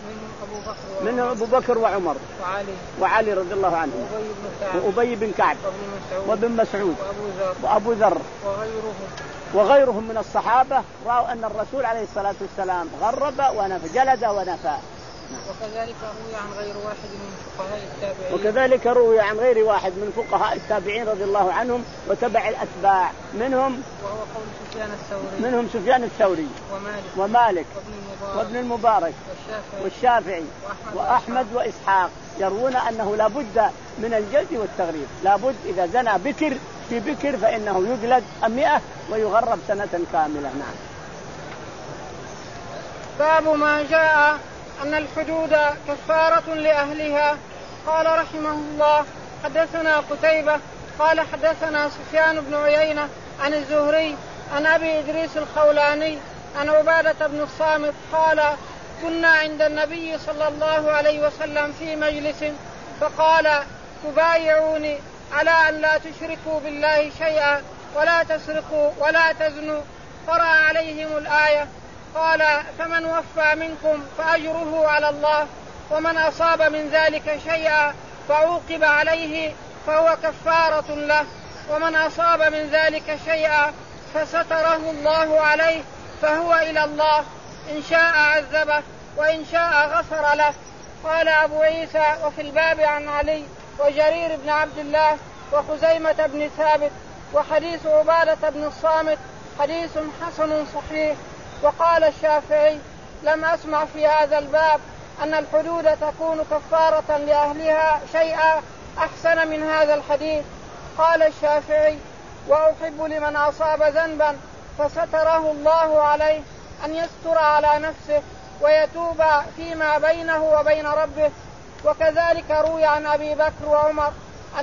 منهم أبو بكر منهم أبو بكر وعمر وعلي وعلي رضي الله عنهم وأبي بن كعب وابن مسعود وأبو ذر وغيرهم وغيرهم من الصحابة رأوا أن الرسول عليه الصلاة والسلام غرب ونفى جلد ونفى. وكذلك روي عن غير واحد من فقهاء التابعين وكذلك روي عن غير واحد من فقهاء التابعين رضي الله عنهم وتبع الأتباع منهم وهو قول سفيان الثوري منهم سفيان الثوري ومالك, ومالك وابن المبارك, وابن المبارك والشافعي, والشافعي وأحمد وإسحاق يروون أنه لا بد من الجلد والتغريب، لا بد إذا زنى بكر في بكر فإنه يجلد مئة ويغرب سنة كاملة. نعم. باب ما جاء أن الحدود كفارة لأهلها. قال رحمه الله حدثنا قتيبة قال حدثنا سفيان بن عيينة عن الزهري عن أبي إدريس الخولاني عن عبادة بن الصامت قال كنا عند النبي صلى الله عليه وسلم في مجلس فقال تبايعوني على أن لا تشركوا بالله شيئا ولا تسرقوا ولا تزنوا، قرأ عليهم الآية قال فمن وفى منكم فأجره على الله ومن أصاب من ذلك شيئا فعوقب عليه فهو كفارة له ومن أصاب من ذلك شيئا فستره الله عليه فهو إلى الله إن شاء عذبه وإن شاء غفر له. قال أبو عيسى وفي الباب عن علي وجرير بن عبد الله وخزيمة بن ثابت وحديث عبادة بن الصامت حديث حسن صحيح. وقال الشافعي لم أسمع في هذا الباب أن الحدود تكون كفارة لأهلها شيئا أحسن من هذا الحديث. قال الشافعي وأحب لمن أصاب ذنبا فستره الله عليه أن يستر على نفسه ويتوب فيما بينه وبين ربه. وكذلك روي عن أبي بكر وعمر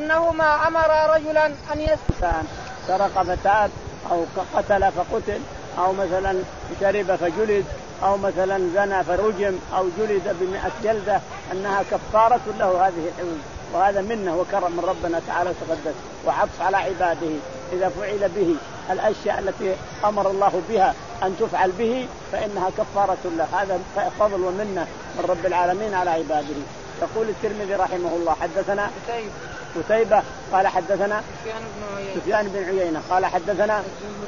أنهما أمر رجلا أن يستر سرق فتاب أو قتل فقتل أو مثلا شرب فجلد أو مثلا زنى فرجم أو جلد بمئة جلدة أنها كفارة له هذه الحدود، وهذا منه وكرم من ربنا تعالى وتقدس وعطف على عباده إذا فعل به الأشياء التي أمر الله بها أن تفعل به فإنها كفارة له. هذا فضل ومنه من رب العالمين على عباده. يقول الترمذي رحمه الله حدثنا قتيبة قال حدثنا سفيان بن عيينة قال حدثنا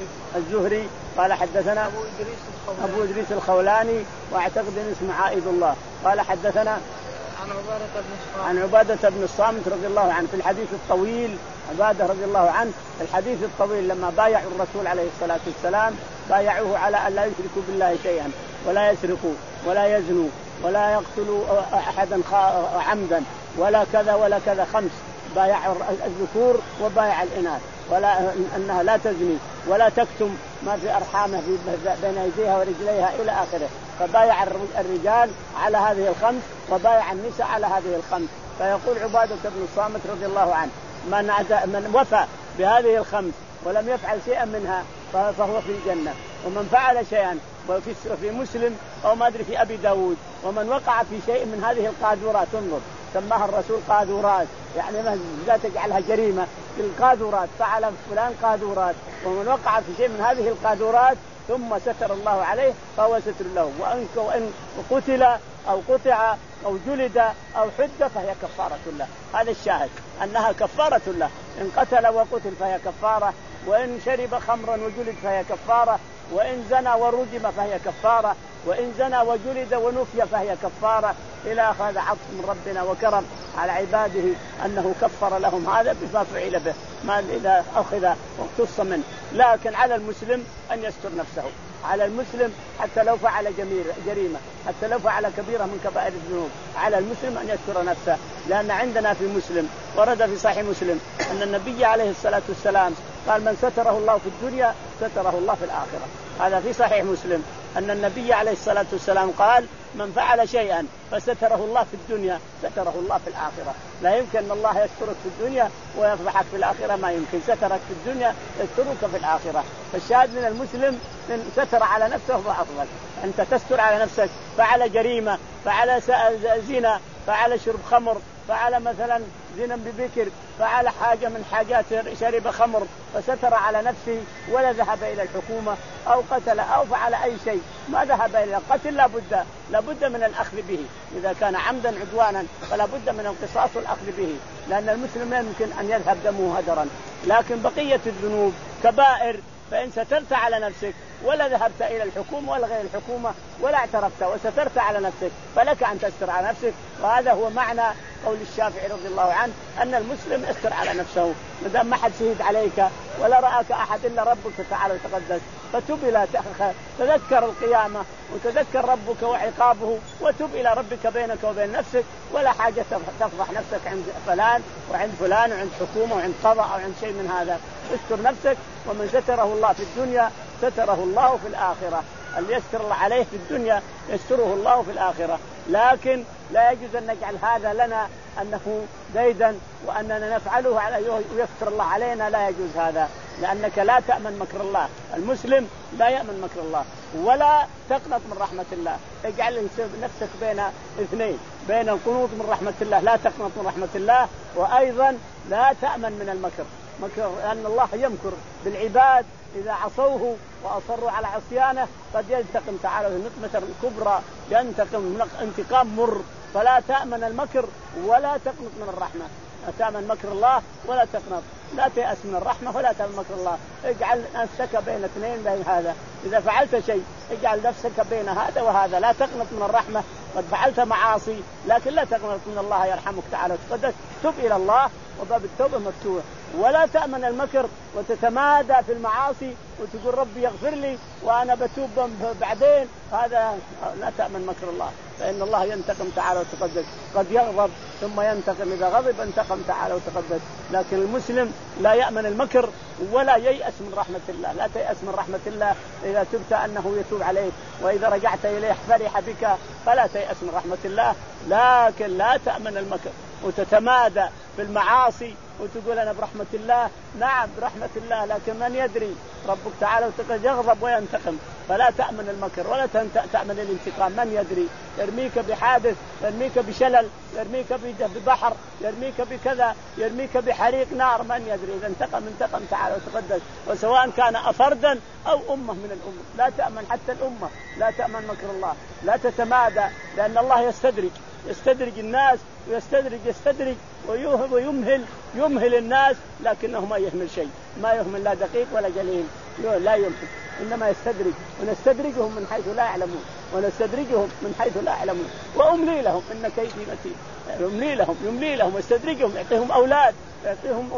الزهري قال حدثنا أبو إدريس الخولاني, أبو إدريس الخولاني واعتقد أن اسمه عائد الله قال حدثنا عن عبادة بن الصامت عن عبادة بن الصامت رضي الله عنه في الحديث الطويل. عبادة رضي الله عنه الحديث الطويل لما بايعوا الرسول عليه الصلاة والسلام بايعوه على أن لا يشركوا بالله شيئا ولا يسرقوا ولا يزنوا ولا يقتلوا أحدا عمدا ولا كذا ولا كذا، خمس بايع الذكور وبايع الإناث، ولا أنها لا تزني ولا تكتم ما في أرحامها في بين يديها ورجليها إلى آخره. فبايع الرجال على هذه الخمس وبايع النساء على هذه الخمس. فيقول عبادة بن الصامت رضي الله عنه من, من وفى بهذه الخمس ولم يفعل شيئا منها فهو في الجنة، ومن فعل شيئا وفي مسلم أو ما أدري في أبي داود ومن وقع في شيء من هذه القاذورات، انظر سماها الرسول قاذورات يعني لا تجعلها جريمة، القاذورات فعل فلان قاذورات، ومن وقع في شيء من هذه القاذورات ثم ستر الله عليه فهو ستر له، وإن قتل أو قطع أو جلد أو حد فهي كفارة له. هذا الشاهد أنها كفارة له، إن قتل وقتل فهي كفارة، وإن شرب خمرا وجلد فهي كفارة، وإن زنى ورجم فهي كفارة، وإن زنى وجلد ونفي فهي كفارة إلى هذا عطف من ربنا وكرم على عباده أنه كفر لهم هذا بما فعل به ما إذا أخذ واقتص منه. لكن على المسلم أن يستر نفسه، على المسلم حتى لو فعل جريمة حتى لو فعل كبيرة من كبائر الذنوب على المسلم أن يستر نفسه. لأن عندنا في مسلم ورد في صحيح مسلم أن النبي عليه الصلاة والسلام قال من ستره الله في الدنيا ستره الله في الآخرة. هذا في صحيح مسلم أن النبي عليه الصلاة والسلام قال من فعل شيئا فستره الله في الدنيا ستره الله في الآخرة. لا يمكن أن الله يسترك في الدنيا ويفضحك في الآخرة، ما يمكن. سترك في الدنيا يسترك في الآخرة. فالشاهد من المسلم من ستر على نفسه فأفضل. أنت تستر على نفسك، فعل جريمة، فعل زنا، فعل شرب خمر، فعل مثلا زنا ببكر، فعل حاجة من حاجات، شرب خمر فستر على نفسه ولا ذهب إلى الحكومة، أو قتل أو فعل أي شيء ما ذهب إلى القتل، لابد لابد من الأخذ به. إذا كان عمدا عدوانا فلا بد من القصاص والأخذ به، لأن المسلم لا يمكن أن يذهب دمه هدرا. لكن بقية الذنوب كبائر فإن سترت على نفسك ولا ذهبت إلى الحكومة ولا غير الحكومة ولا اعترفت وسترت على نفسك فلك أن تستر على نفسك. وهذا هو معنى قول الشافعي رضي الله عنه أن المسلم يستر على نفسه، ما دام ما حد شهد عليك ولا رآك أحد إلا ربك تعالى وتقدس، فتب إلى تذكر القيامة وتذكر ربك وعقابه وتب إلى ربك بينك وبين نفسك، ولا حاجة تفضح نفسك عند فلان وعند فلان وعند حكومة وعند قضاء أو عند شيء من هذا. استر نفسك، ومن ستره الله في الدنيا ستره الله في الآخرة. اللي يستر الله عليه في الدنيا يستره الله في الآخرة. لكن لا يجوز أن نجعل هذا لنا أنه ديدا وأننا نفعله على يستر الله علينا، لا يجوز هذا، لأنك لا تأمن مكر الله. المسلم لا يأمن مكر الله ولا تقنط من رحمة الله. اجعل نفسك بين اثنين، بين القنوط من رحمة الله، لا تقنط من رحمة الله، وأيضا لا تأمن من المكر، مكر لأن الله يمكر بالعباد إذا عصوه وأصروا على عصيانه قد ينتقم تعالى نقمة كبرى، ينتقم انتقام مر. فلا تأمن المكر ولا تقنط من الرحمة، لا تأمن مكر الله ولا تقنط، لا تيأس من الرحمة ولا تأمن مكر الله. اجعل نفسك بين اثنين بين هذا. إذا فعلت شيء اجعل نفسك بين هذا وهذا، لا تقنط من الرحمة. قد فعلت معاصي لكن لا تقنط من الله يرحمك تعالى وتقدس، تب إلى الله وباب التوبة مفتوح. ولا تأمن المكر وتتمادى في المعاصي وتقول ربي يغفر لي وأنا بتوب بعدين، هذا لا تأمن مكر الله، فإن الله ينتقم تعالى وتقدس. قد يغضب ثم ينتقم، إذا غضب انتقم تعالى وتقدس. لكن المسلم لا يأمن المكر ولا ييأس من رحمة الله. لا تيأس من رحمة الله إذا تبت أنه يتوب عليك، وإذا رجعت إليه فرح بك، فلا تيأس من رحمة الله. لكن لا تأمن المكر وتتمادى في المعاصي وتقول أنا برحمة الله. نعم برحمة الله، لكن من يدري ربك تعالى وتقدس يغضب وينتقم. فلا تأمن المكر ولا تأمن الانتقام. من يدري يرميك بحادث، يرميك بشلل، يرميك ببحر، يرميك بكذا، يرميك بحريق نار، من يدري. إذا انتقم انتقم تعالى وتقدس، وسواء كان أفردا أو أمة من الأمة. لا تأمن حتى الأمة، لا تأمن مكر الله. لا تتمادى، لأن الله يستدرج يستدرج الناس ويستدرج يستدرج ويوهب ويمهل يمهل الناس، لكنه ما يهمل شيء، ما يهمل لا دقيق ولا جليل، لا يمهل، إنما يستدرج. ونستدرجهم من حيث لا يعلمون، ونستدرجهم من حيث لا يعلمون، وأملي لهم إن كيدي متين. يملي لهم يملي لهم يستدرجهم، يعطيهم أولاد، يعطيهم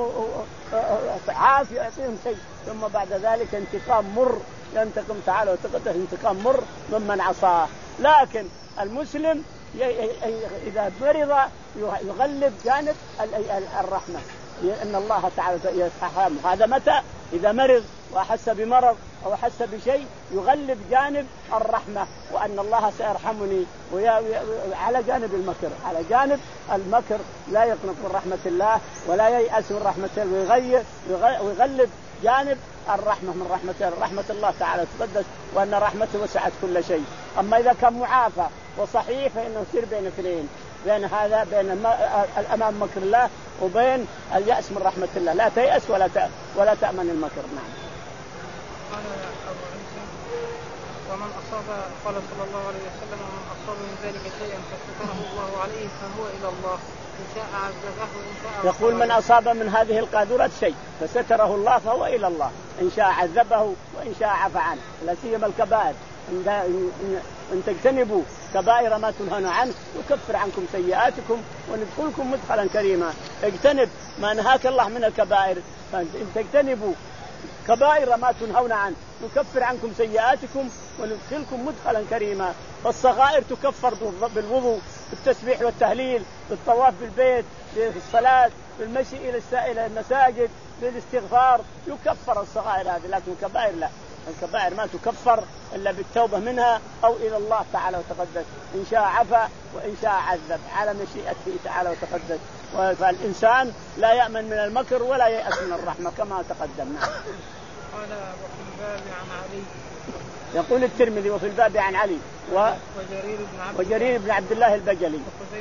عافية، يعطيهم شيء، ثم بعد ذلك انتقام مر، ينتقم تعالى وتقدس انتقام مر ممن عصاه. لكن المسلم إذا مرض يغلب جانب الرحمة، إن الله تعالى يرحمه. هذا متى؟ إذا مرض وأحس بمرض أو أحس بشيء يغلب جانب الرحمة، وأن الله سيرحمني. على جانب المكر، على جانب المكر لا يقنط من رحمة الله ولا ييأس من رحمة الله، ويغلب جانب الرحمة من رحمة رحمة الله تعالى تقدس، وأن رحمته وسعت كل شيء. أما إذا كان معافى وصحيح فإنه يصير بين اثنين، بين هذا بين الأمام مكر الله وبين اليأس من رحمة الله. لا تيأس ولا ولا تأمن المكر. نعم. قال أبو عيسى: ومن أصاب، قال صلى الله عليه وسلم: ومن أصاب من ذلك شيئا فستره الله عليه فهو إلى الله، إن شاء عذبه وإن شاء. يقول من أصاب من هذه القاذورات شيء فستره الله فهو إلى الله، إن شاء عذبه وإن شاء عفى عنه. لا سيما الكبائر، إن تجتنبوا كبائر ما تنهون عنه يكفر عنكم سيئاتكم وندخلكم مدخلا كريما. اجتنب ما نهاك الله من الكبائر، فإن تجتنبوا كبائر ما تنهون عنه نكفر عنكم سيئاتكم وندخلكم مدخلا كريما. فالصغائر تكفر بالوضوء، بالتسبيح والتهليل، بالطواف بالبيت، بالصلاة، بالمشي إلى المساجد، بالاستغفار، يكفر الصغائر هذه. لكن الكبائر لا، الكبائر ما تكفر إلا بالتوبة منها أو إلى الله تعالى وتقدس. إن شاء عفا وإن شاء عذب على مشيئته تعالى وتقدس. فالإنسان لا يأمن من المكر ولا يأس من الرحمة كما تقدمنا. قال: وفي الباب عن علي يقول الترمذي وفي الباب عن علي و... وجرير بن عبد وجرير بن عبد الله البجلي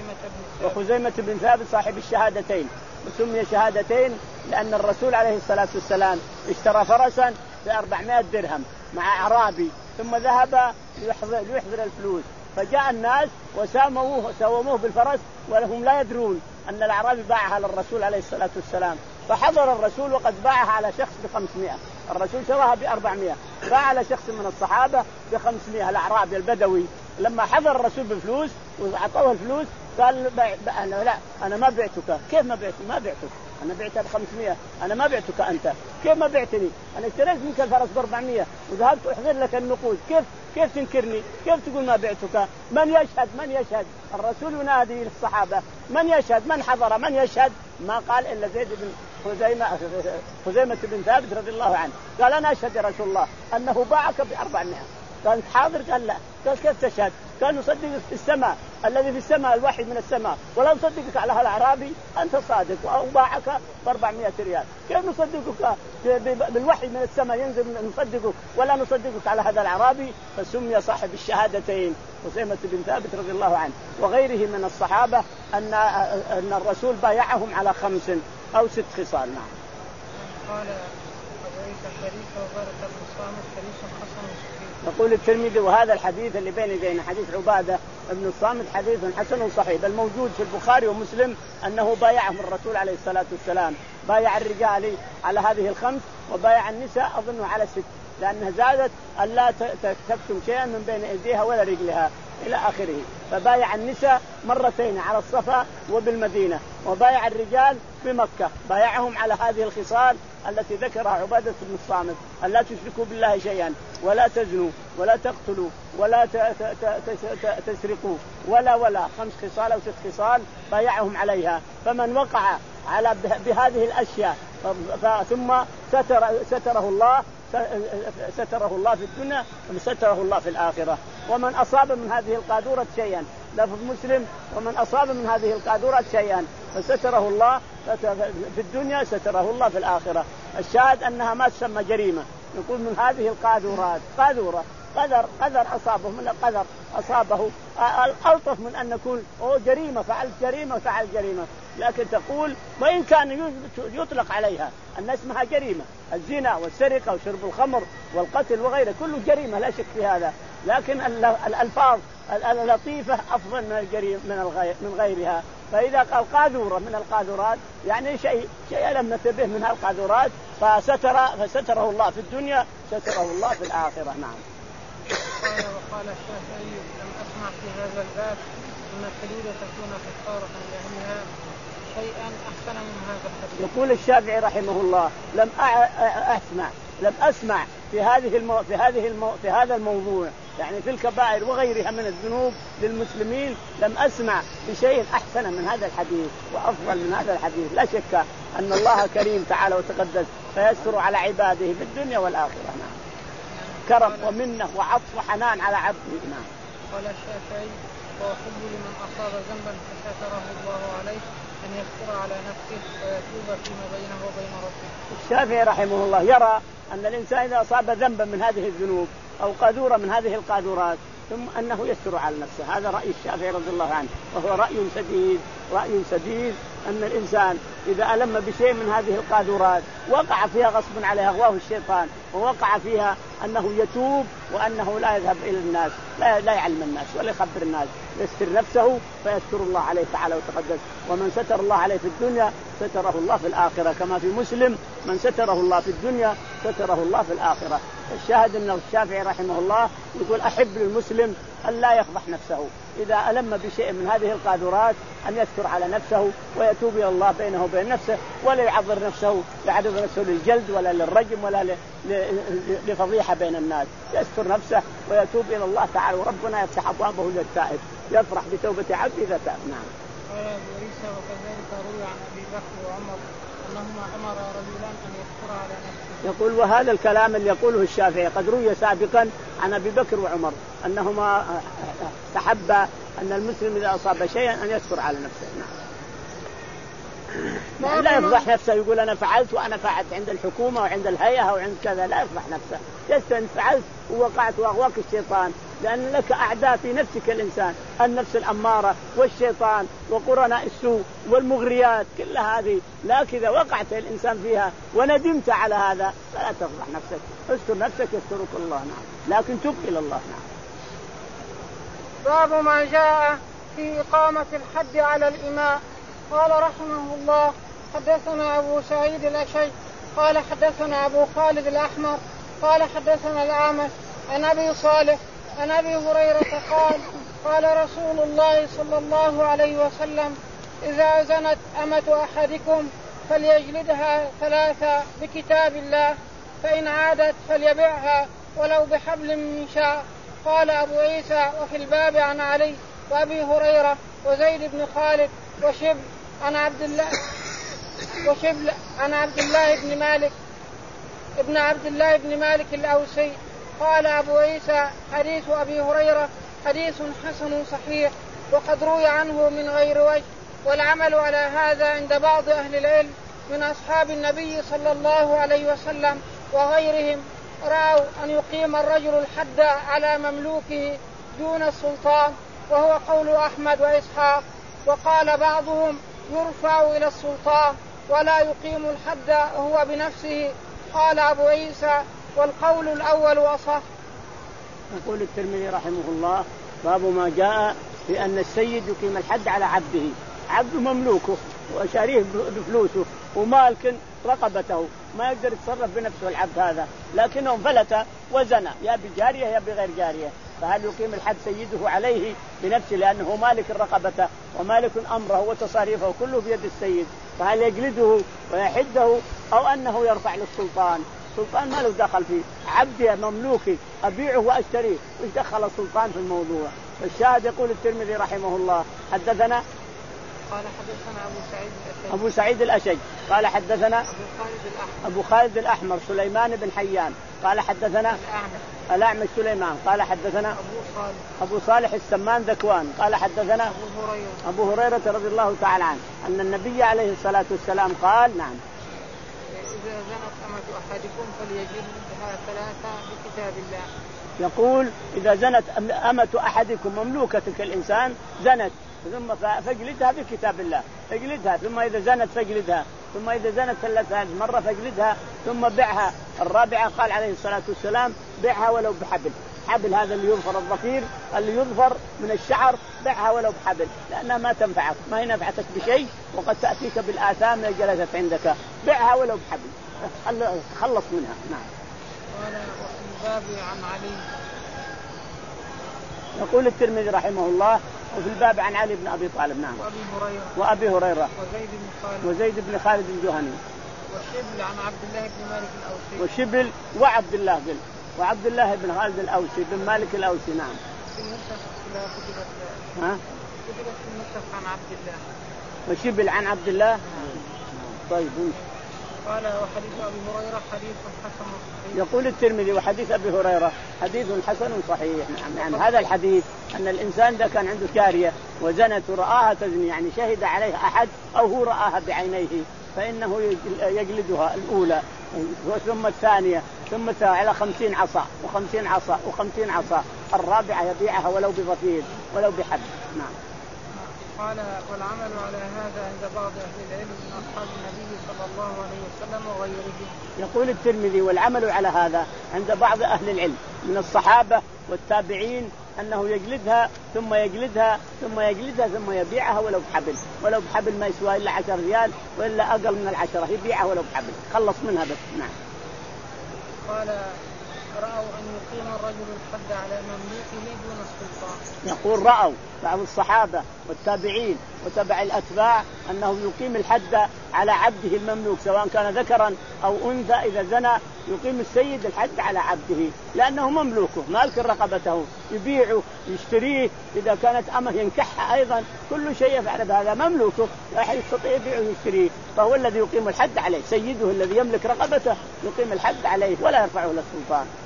وخزيمة بن ثابت صاحب الشهادتين، وسمي شهادتين لأن الرسول عليه الصلاة والسلام اشترى فرسا بأربعمائة درهم مع أعرابي، ثم ذهب ليحضر, ليحضر الفلوس، فجاء الناس وساموه سوموه بالفرس ولهم لا يدرون أن الأعرابي باعها للرسول عليه الصلاة والسلام، فحضر الرسول وقد باعها على شخص بخمسمائة، الرسول شراها بأربعمائة، باع على شخص من الصحابة بخمسمائة الأعرابي البدوي. لما حضر الرسول بفلوس وأعطوه الفلوس قال أنا لا أنا ما بعتك. كيف ما بعتك؟ ما بعتك، أنا بعتها بخمسمائة، أنا ما بعتك أنت. كيف ما بعتني؟ أنا اشتريت منك الفرس بأربعمائة وذهبت أحضر لك النقود، كيف كيف تنكرني؟ كيف تقول ما بعتك؟ من يشهد؟ من يشهد؟ الرسول ينادي للصحابة من يشهد؟ من حضر؟ من يشهد؟ ما قال إلا زيد بن خزيمة خزيمة بن ثابت رضي الله عنه، قال أنا أشهد يا رسول الله أنه باعك بأربعمائة. قال حاضر؟ قال لا. قال كيف تشهد؟ كان نصدقك في السماء، الذي في السماء الوحي من السماء، ولا نصدقك على هالأعرابي، أنت صادق وباعك بأربعمائة ريال. كيف نصدقك بالوحي من السماء ينزل نصدقك ولا نصدقك على هذا الأعرابي؟ فسمي صاحب الشهادتين خزيمة بن ثابت رضي الله عنه وغيره من الصحابة أن أن الرسول بايعهم على خمس أو ست خصال. نعم. قال الحديث وبارك بن الصامت حديث حسن. يقول الترمذي وهذا الحديث اللي بين يدينا حديث عبادة بن الصامت حديث حسن صحيح، بل موجود في البخاري ومسلم أنه بايعهم الرسول عليه الصلاة والسلام، بايع الرجال على هذه الخمس وبايع النساء أظن على ست، لأنها زادت ألا تكتم شيئا من بين أيديها ولا رجلها إلى آخره. فبايع النساء مرتين على الصفا وبالمدينة، وبايع الرجال بمكة، بايعهم على هذه الخصال التي ذكرها عبادة بن الصامت: ألا تشركوا بالله شيئا، ولا تزنوا، ولا تقتلوا، ولا تسرقوا، ولا ولا خمس خصال أو ست خصال بايعهم عليها. فمن وقع على بهذه الأشياء ثم ستر ستره الله ستره الله في الدنيا وستره الله في الآخرة. ومن أصاب من هذه القاذورة شيئا، لفظ مسلم: ومن أصاب من هذه القاذورة شيئا فستره الله في الدنيا ستره الله في الآخرة. الشاهد أنها ما تسمى جريمة، نقول من هذه القاذورات قاذورة، قدر قدر أصابه من القدر أصابه، ألطف من أن نقول أو جريمة فعل جريمة فعل جريمة، لكن تقول وإن كان يطلق عليها أن اسمها جريمة، الزنا والسرقة وشرب الخمر والقتل وغيره كله جريمة لا شك في هذا، لكن الألفاظ اللطيفة أفضل من الجريمة من غيرها. فإذا قال قاذورة من القاذورات يعني شيء شيء لم نتبه من هالقاذورات فستر فستره الله في الدنيا ستره الله في الآخرة. نعم. قال وقال الشافعي: لم أسمع في هذا الباب أن الحدود تكون كفارة لأهلها شيئا أحسن من هذا الحديث. يقول الشافعي رحمه الله: لم أسمع لم أسمع في هذه المو... في هذه المو... في هذا الموضوع، يعني في الكبائر وغيرها من الذنوب للمسلمين، لم أسمع بشيء أحسن من هذا الحديث وأفضل من هذا الحديث. لا شك أن الله كريم تعالى وتقدس فيستر على عباده في الدنيا والآخرة. نعم. كرم ومنه وعطف وحنان على عبده. نعم. قال الشافعي: وأحب لمن أصاب ذنبا فستره الله عليه أن يستر على نفسه ويتوب فيما بينه وبين ربه. الشافعي رحمه الله يرى أن الإنسان إذا أصاب ذنبا من هذه الذنوب أو قاذورة من هذه القاذورات ثم أنه يستر على نفسه. هذا رأي الشافعي رضي الله عنه، وهو رأي سديد رأي سديد أن الإنسان إذا ألم بشيء من هذه القاذورات وقع فيها غصب عليه أغواه الشيطان ووقع فيها أنه يتوب وأنه لا يذهب إلى الناس لا, لا يعلم الناس ولا يخبر الناس، يستر نفسه فيستر الله عليه تعالى وتقدس. ومن ستر الله عليه في الدنيا ستره الله في الآخرة، كما في مسلم: من ستره الله في الدنيا ستره الله في الآخرة. الشاهد أن الشافعي رحمه الله يقول: أحب للمسلم أن لا يفضح نفسه إذا ألم بشيء من هذه القاذورات، أن يستر على نفسه ويتوب إلى الله بينه وبين نفسه، ولا يعذر نفسه يعرض نفسه للجلد ولا للرجم ولا لفضيحة بين الناس، يستر نفسه ويتوب إلى الله تعالى، وربنا يفتح أبوابه للتائب، يفرح بتوبة عبد إذا تاب. نعم. قال أبو عيسى: وكذلك روي عن أبي بكر وعمر أنهما أمر رجلان أن يستر على نفسه. يقول وهذا الكلام اللي يقوله الشافعي قد روي سابقا عن أبي بكر وعمر أنهما تحبا أن المسلم إذا أصاب شيئا أن يستر على نفسه. نعم. لا يفضح نفسه يقول أنا فعلت وأنا فعلت عند الحكومة وعند الهيئة وعند كذا، لا يفضح نفسه. جلست فعلت ووقعت وأغواك الشيطان، لأن لك أعداء في نفسك الإنسان، النفس الأمارة والشيطان وقرناء السوء والمغريات، كل هذه. لكن إذا وقعت الإنسان فيها وندمت على هذا فلا تفضح نفسك، استر نفسك يسترك الله. نعم، لكن تب إلى الله. نعم. باب ما جاء في إقامة الحد على الإماء. قال رحمه الله حدثنا أبو سعيد الأشج قال حدثنا أبو خالد الأحمر قال حدثنا الأعمش عن أبي صالح عن أبي هريرة قال قال رسول الله صلى الله عليه وسلم إذا زنت أمة أحدكم فليجلدها ثلاثة بكتاب الله، فإن عادت فليبعها ولو بحبل من شاء. قال أبو عيسى وفي الباب عن علي وأبي هريرة وزيد بن خالد وشبل عن عبد الله وشبل عن عبد الله بن مالك ابن عبد الله بن مالك الأوسي. قال أبو عيسى حديث أبي هريرة حديث حسن صحيح وقد روي عنه من غير وجه، والعمل على هذا عند بعض أهل العلم من أصحاب النبي صلى الله عليه وسلم وغيرهم رأوا أن يقيم الرجل الحد على مملوكه دون السلطان، وهو قول أحمد وإسحاق. وقال بعضهم يرفع إلى السلطان ولا يقيم الحد هو بنفسه. قال أبو عيسى والقول الأول أصح. يقول الترمذي رحمه الله باب ما جاء في أن السيد يقيم الحد على عبده، عبد مملوكه وشاريه بفلوسه ومالك رقبته، ما يقدر يتصرف بنفسه العبد هذا، لكنه فلت وزنى يا بجارية يا بغير جارية، فهل يقيم الحد سيده عليه بنفسه لأنه مالك الرقبة ومالك أمره وتصاريفه كله بيد السيد، فهل يجلده ويحده أو أنه يرفع للسلطان؟ السلطان ما له دخل فيه، عبدي مملوكي أبيعه وأشتريه، وش دخل السلطان في الموضوع؟ الشاهد يقول الترمذي رحمه الله حدثنا قال حدثنا أبو سعيد الأشج أبو سعيد الأشج قال حدثنا أبو خالد الأحمر أبو خالد الأحمر سليمان بن حيان قال حدثنا الأعمش الأعمش سليمان قال حدثنا أبو صالح أبو صالح السمان ذكوان قال حدثنا أبو هريرة أبو هريرة رضي الله تعالى عنه أن النبي عليه الصلاة والسلام قال نعم إذا زنت أمة أحدكم فليجلدها ثلاثة بكتاب الله. يقول إذا زنت أمة أحدكم مملوكتك الإنسان زنت ثم فاجلدها بكتاب الله، اجلدها، ثم إذا زنت فاجلدها، ثم إذا زنت ثلاث مرة فاجلدها، ثم بعها الرابعة. قال عليه الصلاة والسلام بعها ولو بحبل، حبل هذا اللي يظفر الظفير اللي يظفر من الشعر، بعها ولو بحبل لأنها ما تنفعك، ما هي نفعتك بشيء وقد تأتيك بالآثام إذا جلست عندك، بعها ولو بحبل خلص منها. نعم. قال وفي الباب عن علي. يقول الترمذي رحمه الله وفي الباب عن علي بن أبي طالب نعم وأبي هريرة وأبي هريرة وزيد بن خالد وزيد بن خالد الجهني وشبل عن عبد الله بن مالك الأوسي وشبل وعبد الله بن وعبد الله بن خالد الأوسي بن مالك الأوسي. نعم. في المنتخب لا كتبت ها كتبت في المنتخب عن عبد الله وشبل عن عبد الله. طيب. قال وحديث أبي هريرة حديث حسن صحيح. يقول الترمذي وحديث أبي هريرة حديث حسن صحيح. نعم. يعني هذا الحديث أن الإنسان إذا كان عنده جارية وزنت ورآها تزني، يعني شهد عليها أحد أو هو رآها بعينيه، فإنه يجلدها الأولى ثم الثانية ثم على خمسين عصا وخمسين عصا وخمسين عصا، الرابعة يبيعها ولو بظفير ولو بحب. نعم. قال والعمل على هذا عند بعض أهل العلم من أصحاب النبي صلى الله عليه وسلم وغيره. يقول الترمذي والعمل على هذا عند بعض أهل العلم من الصحابة والتابعين أنه يجلدها ثم يجلدها ثم يجلدها ثم يبيعها ولو بحبل، ولو بحبل ما يسوى إلا عشر ريال وإلا أقل من العشرة، يبيعها ولو بحبل خلص منها بس. نعم. قال رأوا أن يقيم الرجل الحد على مملوكه دون السلطان. يقول رأوا بعض الصحابة والتابعين وتبع الأتباع أنه يقيم الحد على عبده المملوك سواء كان ذكرا أو أنثى، إذا زنى يقيم السيد الحد على عبده لأنه مملوكه مالك رقبته، يبيعه يشتريه، إذا كانت أمه ينكحها أيضا، كل شيء يفعل بهذا مملوكه لا أحد يستطيع يبيعه ويشتريه، فهو الذي يقيم الحد عليه، سيده الذي يملك رقبته يقيم الحد عليه ولا يرفعه للسلطان. نعم.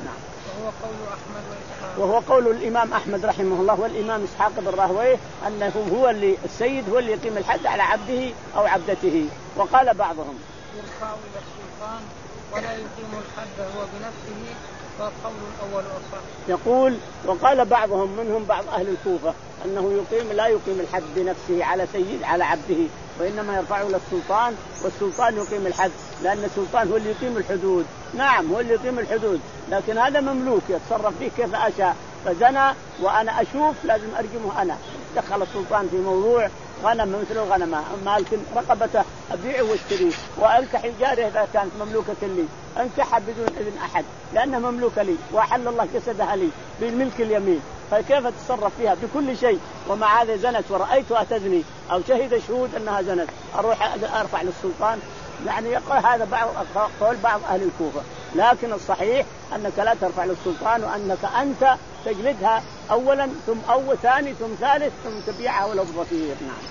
وهو قول أحمد وإسحاق. وهو قول الإمام أحمد رحمه الله والإمام إسحاق بن راهويه أنه هو اللي السيد هو اللي يقيم الحد على عبده أو عبدته. وقال بعضهم يرفع إلى السلطان ولا يقيم الحد هو بنفسه، فالقول الأول أصح. يقول وقال بعضهم منهم بعض أهل الكوفة أنه يقيم لا يقيم الحد بنفسه على سيد على عبده، وإنما يرفعه إلى السلطان والسلطان يقيم الحد، لأن السلطان هو اللي يقيم الحدود. نعم هو اللي يقيم الحدود، لكن هذا مملوك يتصرف فيه كيف أشاء، فزنى وأنا أشوف لازم أرجمه أنا. دخل السلطان في موضوع غنم مثل الغنمة، مالك رقبته أبيعه واشتريه، وأنكح الجارية إذا كانت مملوكة لي أنكحها بدون إذن أحد لأنها مملوكة لي، وأحل الله جسدها لي بالملك اليمين، فكيف تتصرف فيها بكل شيء؟ ومع هذا زنت ورأيتها تزني أو شهد شهود أنها زنت، أروح أرفع للسلطان؟ يعني يقول هذا بعض قول بعض أهل الكوفة، لكن الصحيح أنك لا ترفع للسلطان، وأنك أنت تجلدها أولا ثم أول ثاني ثم ثالث ثم تبيعها ولو بضفير. نعم.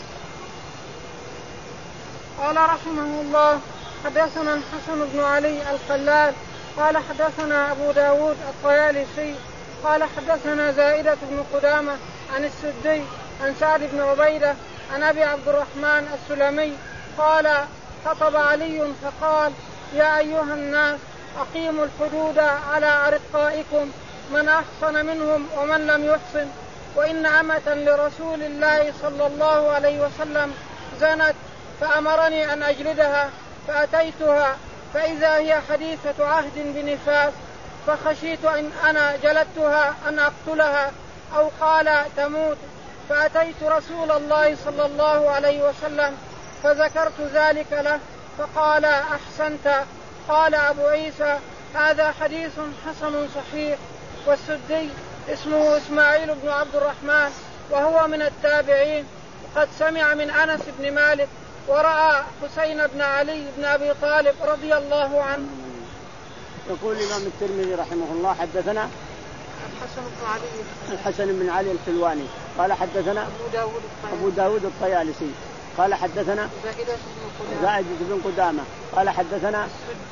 قال رحمه الله حدثنا الحسن بن علي الخلال قال حدثنا أبو داود الطيالسي قال حدثنا زائدة بن قدامة عن السدي عن سعد بن عبيدة عن أبي عبد الرحمن السلمي قال خطب علي فقال يا أيها الناس أقيموا الحدود على أرقائكم من أحصن منهم ومن لم يحصن، وإن أمة لرسول الله صلى الله عليه وسلم زنت فأمرني أن أجلدها، فأتيتها فإذا هي حديثة عهد بنفاس، فخشيت إن أنا جلدتها أن أقتلها أو قال تموت، فأتيت رسول الله صلى الله عليه وسلم فذكرت ذلك له فقال أحسنت. قال أبو عيسى هذا حديث حسن صحيح. والسدي اسمه إسماعيل بن عبد الرحمن وهو من التابعين، وقد سمع من أنس بن مالك ورأى حسين بن علي بن أبي طالب رضي الله عنه. يقول الإمام الترمذي رحمه الله حدثنا الحسن بن علي الحسن بن علي الحلواني قال حدثنا أبو داود أبو داود الطيالسي قال حدثنا زائدة بن قدامة قال حدثنا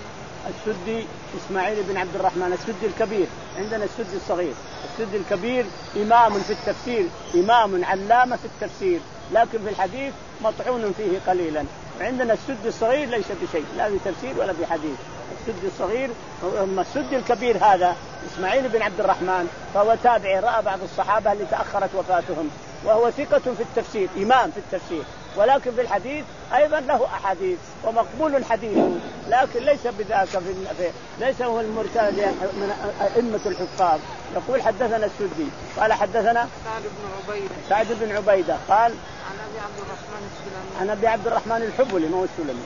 السدي إسماعيل بن عبد الرحمن السدي الكبير، عندنا السدي الصغير. السدي الكبير إمام في التفسير، إمام علامة في التفسير، لكن في الحديث مطعون فيه قليلا. وعندنا السدي الصغير ليس بشيء لا في تفسير ولا في حديث. السدي الصغير أما السدي الكبير هذا إسماعيل بن عبد الرحمن فهو تابعي، رأى بعض الصحابة اللي تأخرت وفاتهم، وهو ثقة في التفسير إمام في التفسير، ولكن في الحديث أيضا له أحاديث ومقبول حديثه، لكن ليس بذاك في ليس هو المرتاد من أئمة الحفاظ. يقول حدثنا السدي قال حدثنا سعد بن عبيدة سعد بن عبيدة قال عن أبي عبد الرحمن السلمي عن أبي عبد الرحمن الحبلي، ما هو السلمي،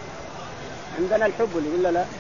عندنا الحبلي ولا لا؟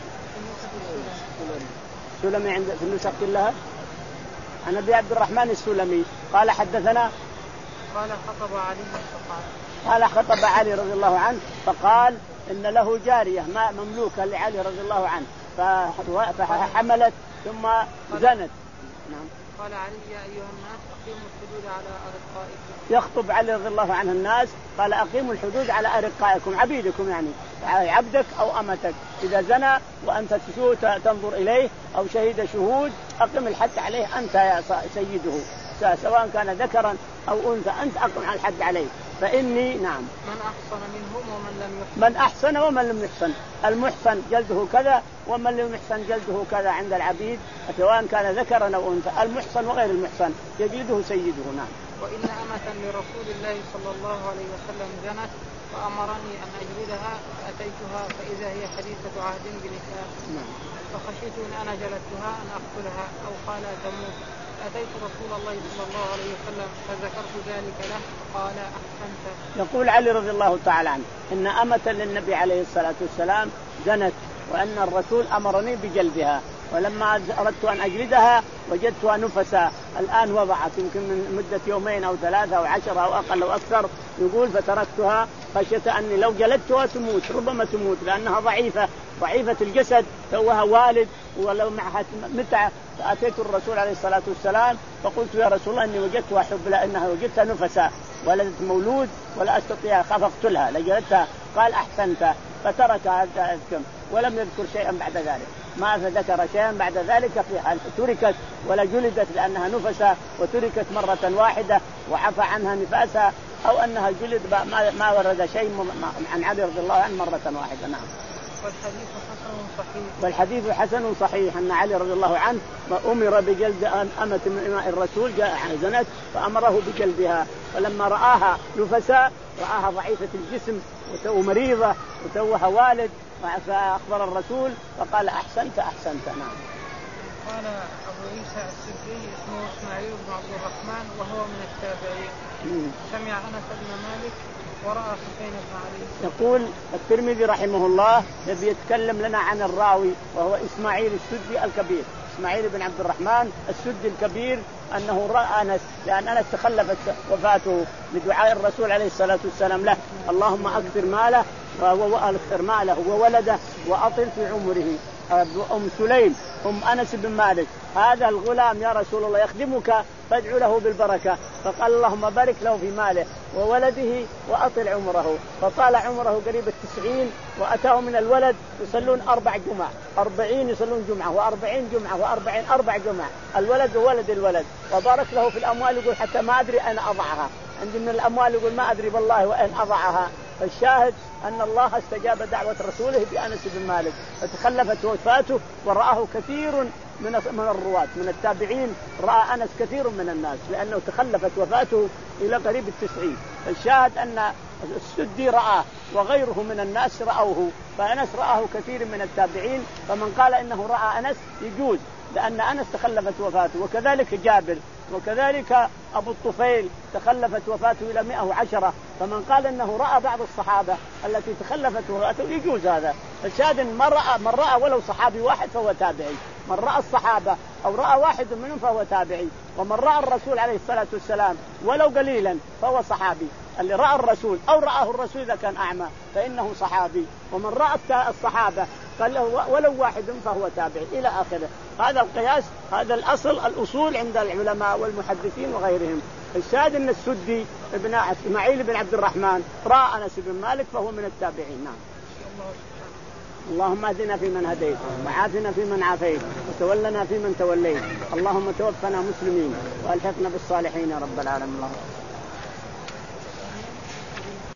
السلمي عند في النسخ كلها. عن أبي عبد الرحمن السلمي قال حدثنا قال خطب علي فقال قال خطب علي رضي الله عنه فقال إن له جارية ما مملوكة لعلي رضي الله عنه فحملت ثم زنت. نعم. قال علي يا أيها الناس أقيموا الحدود على أرقائكم. يخطب علي رضي الله عنه الناس قال أقيموا الحدود على أرقائكم، عبيدكم يعني عبدك أو أمتك إذا زنى وأنت تنظر إليه أو شهد شهود أقم الحد عليه أنت يا سيده، سواء كان ذكرا أو أنثى أنت أقم على الحد عليه. فإني نعم من أحسن منهم ومن لم يحسن من أحسن ومن لم يحسن، المحسن جلده كذا ومن لم يحسن جلده كذا عند العبيد سواء كان ذكرا أو أنثى، المحسن وغير المحسن يجلده سيده. نعم. وإن أمة لرسول الله صلى الله عليه وسلم زنت فأمرني أن أجلدها فأتيتها فإذا هي حديثة عهد بنكاح، فخشيت إن أنا جلدتها أن أقتلها أو قال تموت، أتيت رسول الله صلى الله عليه وسلم فذكرت ذلك له قال أحسنت. يقول علي رضي الله تعالى عنه إن أمة للنبي عليه الصلاة والسلام زنت وأن الرسول أمرني بجلدها، ولما أردت أن أجلدها وجدتها نفسا الآن وضعت يمكن من مدة يومين أو ثلاثة أو عشرة أو أقل أو أكثر، يقول فتركتها خشية أني لو جلدتها تموت، ربما تموت لأنها ضعيفة ضعيفة الجسد، توها والد ولو معها متع. فأتيت الرسول عليه الصلاة والسلام فقلت يا رسول الله إني وجدتها حب لأنها وجدتها نفسا ولدت مولود ولا أستطيع خاف أقتلها لجلدتها. قال أحسنت، فتركها ولم يذكر شيئا بعد ذلك. ما ذكر شيئا بعد ذلك في حال تركت ولا جلدت لأنها نفسة وتركت مرة واحدة وعفى عنها نفاسها، أو أنها جلد ما, ما ورد شيء عن علي رضي الله عنه مرة واحدة. نعم. والحديث حسن صحيح. والحديث حسن صحيح أن علي رضي الله عنه أمر بجلد أمة من إماء الرسول جاء زنت فأمره بجلدها، فلما رآها نفساء رآها ضعيفة الجسم ومريضة وتوها والد فأخبر الرسول فقال أحسنت أحسنت. نعم. قال أبو عيسى السدي اسمه إسماعيل بن عبد الرحمن وهو من التابعين سمع أنس بن مالك ورأى حسين بن علي. يقول الترمذي رحمه الله يبي يتكلم لنا عن الراوي وهو إسماعيل السدي الكبير، إسماعيل بن عبد الرحمن السدي الكبير، أنه رأى أنس لأن أنس تخلفت وفاته بدعاء الرسول عليه الصلاة والسلام له اللهم أكثر ماله وأكثر ماله وولده وأطل في عمره. أم سليم أم أنس بن مالك هذا الغلام يا رسول الله يخدمك فادعو له بالبركة، فقال اللهم بارك له في ماله وولده وأطل عمره، فطال عمره قريب التسعين وأتاه من الولد يصلون أربع جمع أربعين يصلون جمعة وأربعين جمعة وأربعين أربع جمع الولد وولد الولد، وبارك له في الأموال يقول حتى ما أدري أين أضعها، عندي من الأموال يقول ما أدري والله وين أضعها. فالشاهد أن الله استجاب دعوة رسوله بأنس بن مالك فتخلفت وفاته ورآه كثير من من الرواة من التابعين، رأى أنس كثير من الناس لأنه تخلفت وفاته إلى قريب التسعين. فالشاهد أن السدي رآه وغيره من الناس رأوه، فأنس رآه كثير من التابعين، فمن قال إنه رأى أنس يجوز لأن أنس تخلفت وفاته، وكذلك جابر، وكذلك أبو الطفيل تخلفت وفاته إلى مئة وعشرة، فمن قال إنه رأى بعض الصحابة التي تخلفت وفاته يجوز هذا. الشاهد من رأى من رأى ولو صحابي واحد فهو تابعي، من رأى الصحابة أو رأى واحد منهم فهو تابعي، ومن رأى الرسول عليه الصلاة والسلام ولو قليلا فهو صحابي. اللي رأى الرسول أو رآه الرسول إذا كان أعمى فإنه صحابي، ومن رأى الصحابة ولو واحد فهو تابعي إلى آخره. هذا القياس، هذا الأصل الأصول عند العلماء والمحدثين وغيرهم. الشاهد أن السدي ابن إسماعيل بن عبد الرحمن رأى أنس بن مالك فهو من التابعين. نعم. اللهم اهدنا فيمن هديت وعافنا فيمن عافيت وتولنا فيمن توليت، اللهم توفنا مسلمين وألحقنا بالصالحين يا رب العالمين.